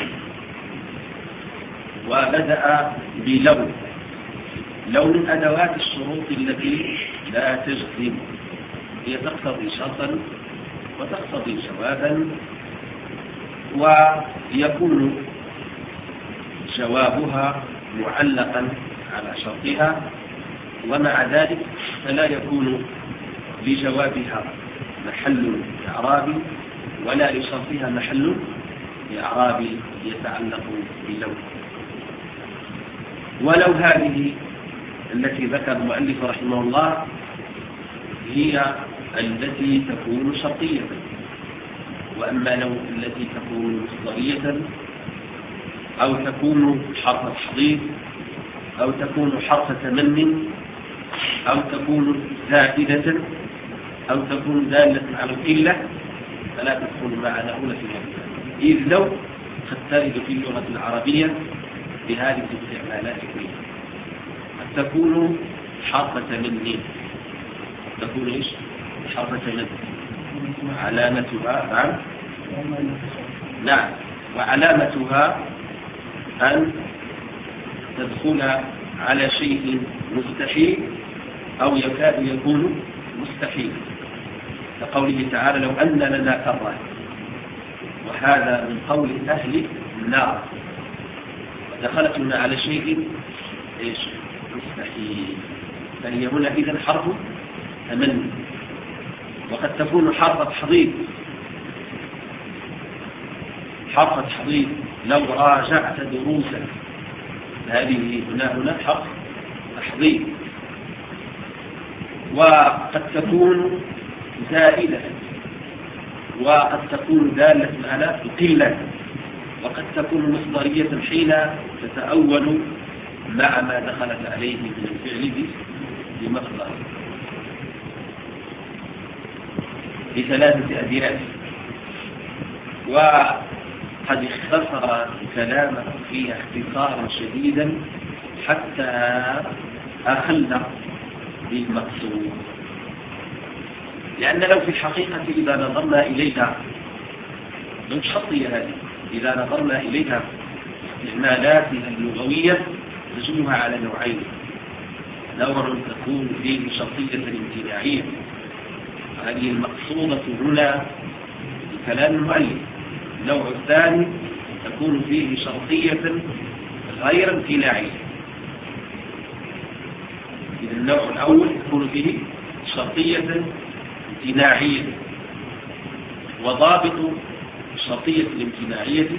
وبدأ بلو. لو من أدوات الشروط التي لا تجزم، هي تقتضي شرطا وتقتضي جوابا، ويكون جوابها معلقا على شرطها، ومع ذلك فلا يكون لجوابها محل إعرابي ولا لشرطها محل إعرابي يتعلق باللون. ولو هذه التي ذكر المؤلف رحمه الله هي التي تكون شرطية، وأما لو التي تكون مصدرية أو تكون حرف تحضير أو تكون حرف تمن أو تكون زائدة أو تكون دالة على القلة فلا تدخل معنا هنا في هذا، إذ لو قد ترد في اللغة العربية بهذه الاستعمالات كلها. قد تكون حرف تمن، تكون إيش؟ حرف تمن علامتها نعم نعم وعلامتها أن تدخل على شيء مستحيل أو يكاد يكون مستحيل، كقوله تعالى: لو أن لنا كرة، وهذا من قول أهل النار، ودخلت هنا على شيء إيش؟ مستحيل. فهي هنا إذن حرف تمني. وقد تكون حرف تحضير، حرف تحضير لو راجعت دروسا، هذه هنا هنا حرف تحضير. وقد تكون زائدة، وقد تكون دالة على القلة، وقد تكون مصدرية حين تتأول مع ما دخلت عليه من الفعل بمصدر. بثلاثة أبيات. وقد اختصر كلامه فيها اختصارا شديدا حتى أخل بالمقصود، لأن لو في الحقيقة إذا نظرنا إليها من شرطية هذه إذا نظرنا إليها استعمالاتها اللغوية نجدها على نوعين: نوع تكون فيه شرطية امتناعية، هذه المقصودة هنا بكلام المؤلف. النوع الثاني تكون فيه شرطية غير امتناعية. إذا النوع الأول تكون فيه شرطية امتناعية، وضابط الشرطية الامتناعية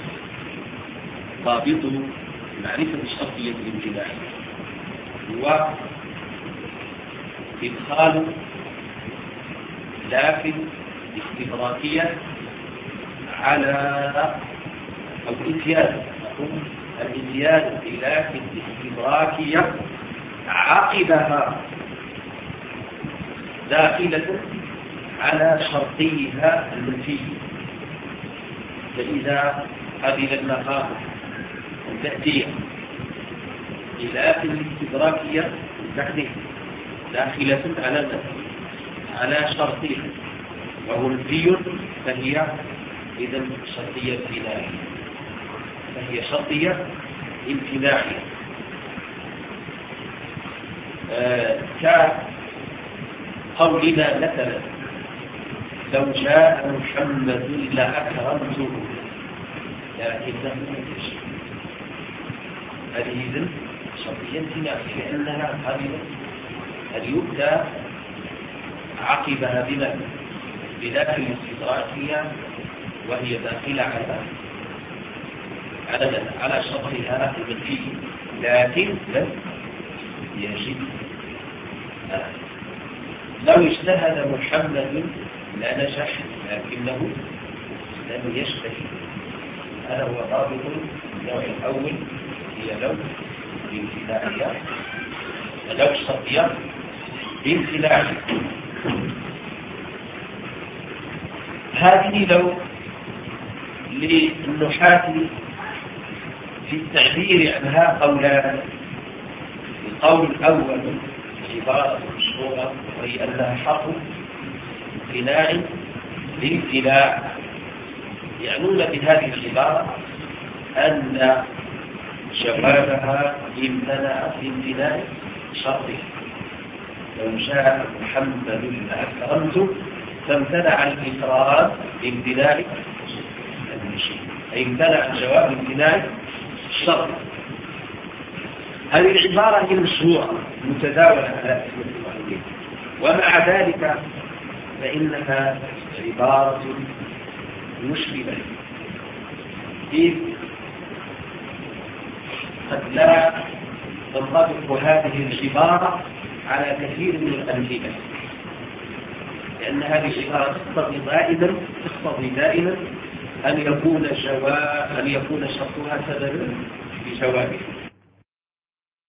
ضابط معرفة الشرطية الامتناعية هو إدخال لكن استدراكية على أو إتيان الإتيان بلكن استدراكية عقبها داخلة على شرطيها المنفي. فإذا قبل المخاطر أن تأتي بلكن الاستدراكية تحدث داخلة على على شرطيها وهو منفي، فهي إذا شرطية امتناعية، فهي شرطية امتناعية. آه كقولنا مثلا لو جاء محمد لأكرمته لكنه يجب، هذه إذن شرطية امتناعية لأنها قابلة أن يبدأ عقبها بما بداخل الاستدراكية وهي داخلة على على على شرطها المنفي، لكن لم يجب. لو اجتهد محمد لا نجح لكنه لم يجتهد. هذا هو ضابط النوع الأول، هي لو بامتناعية، لو الشرطية بامتناعية. هذه لو للنحاة في التعبير عنها قولان. القول الأول عبارة مشهورة وهي أنها حرف امتناع لامتناع، يعنون بهذه العبارة أن جوابها امتنع في امتناع شرطه. لو جاء محمد لأكرمته فامتنع الإكرام بامتناع المشي، أي امتنع الجواب بامتناع الشرط. هذه العبارة هي المشهورة المتداولة على أسئلة المعلمين، ومع ذلك فإنها عبارة مشكلة، إذ قد لا تنطبق هذه العبارة على كثير من الأمثلة، لأن هذه العبارة تقتضي دائما تقتضي دائما أن يكون جواب أن يكون شرطها سببا لجوابها.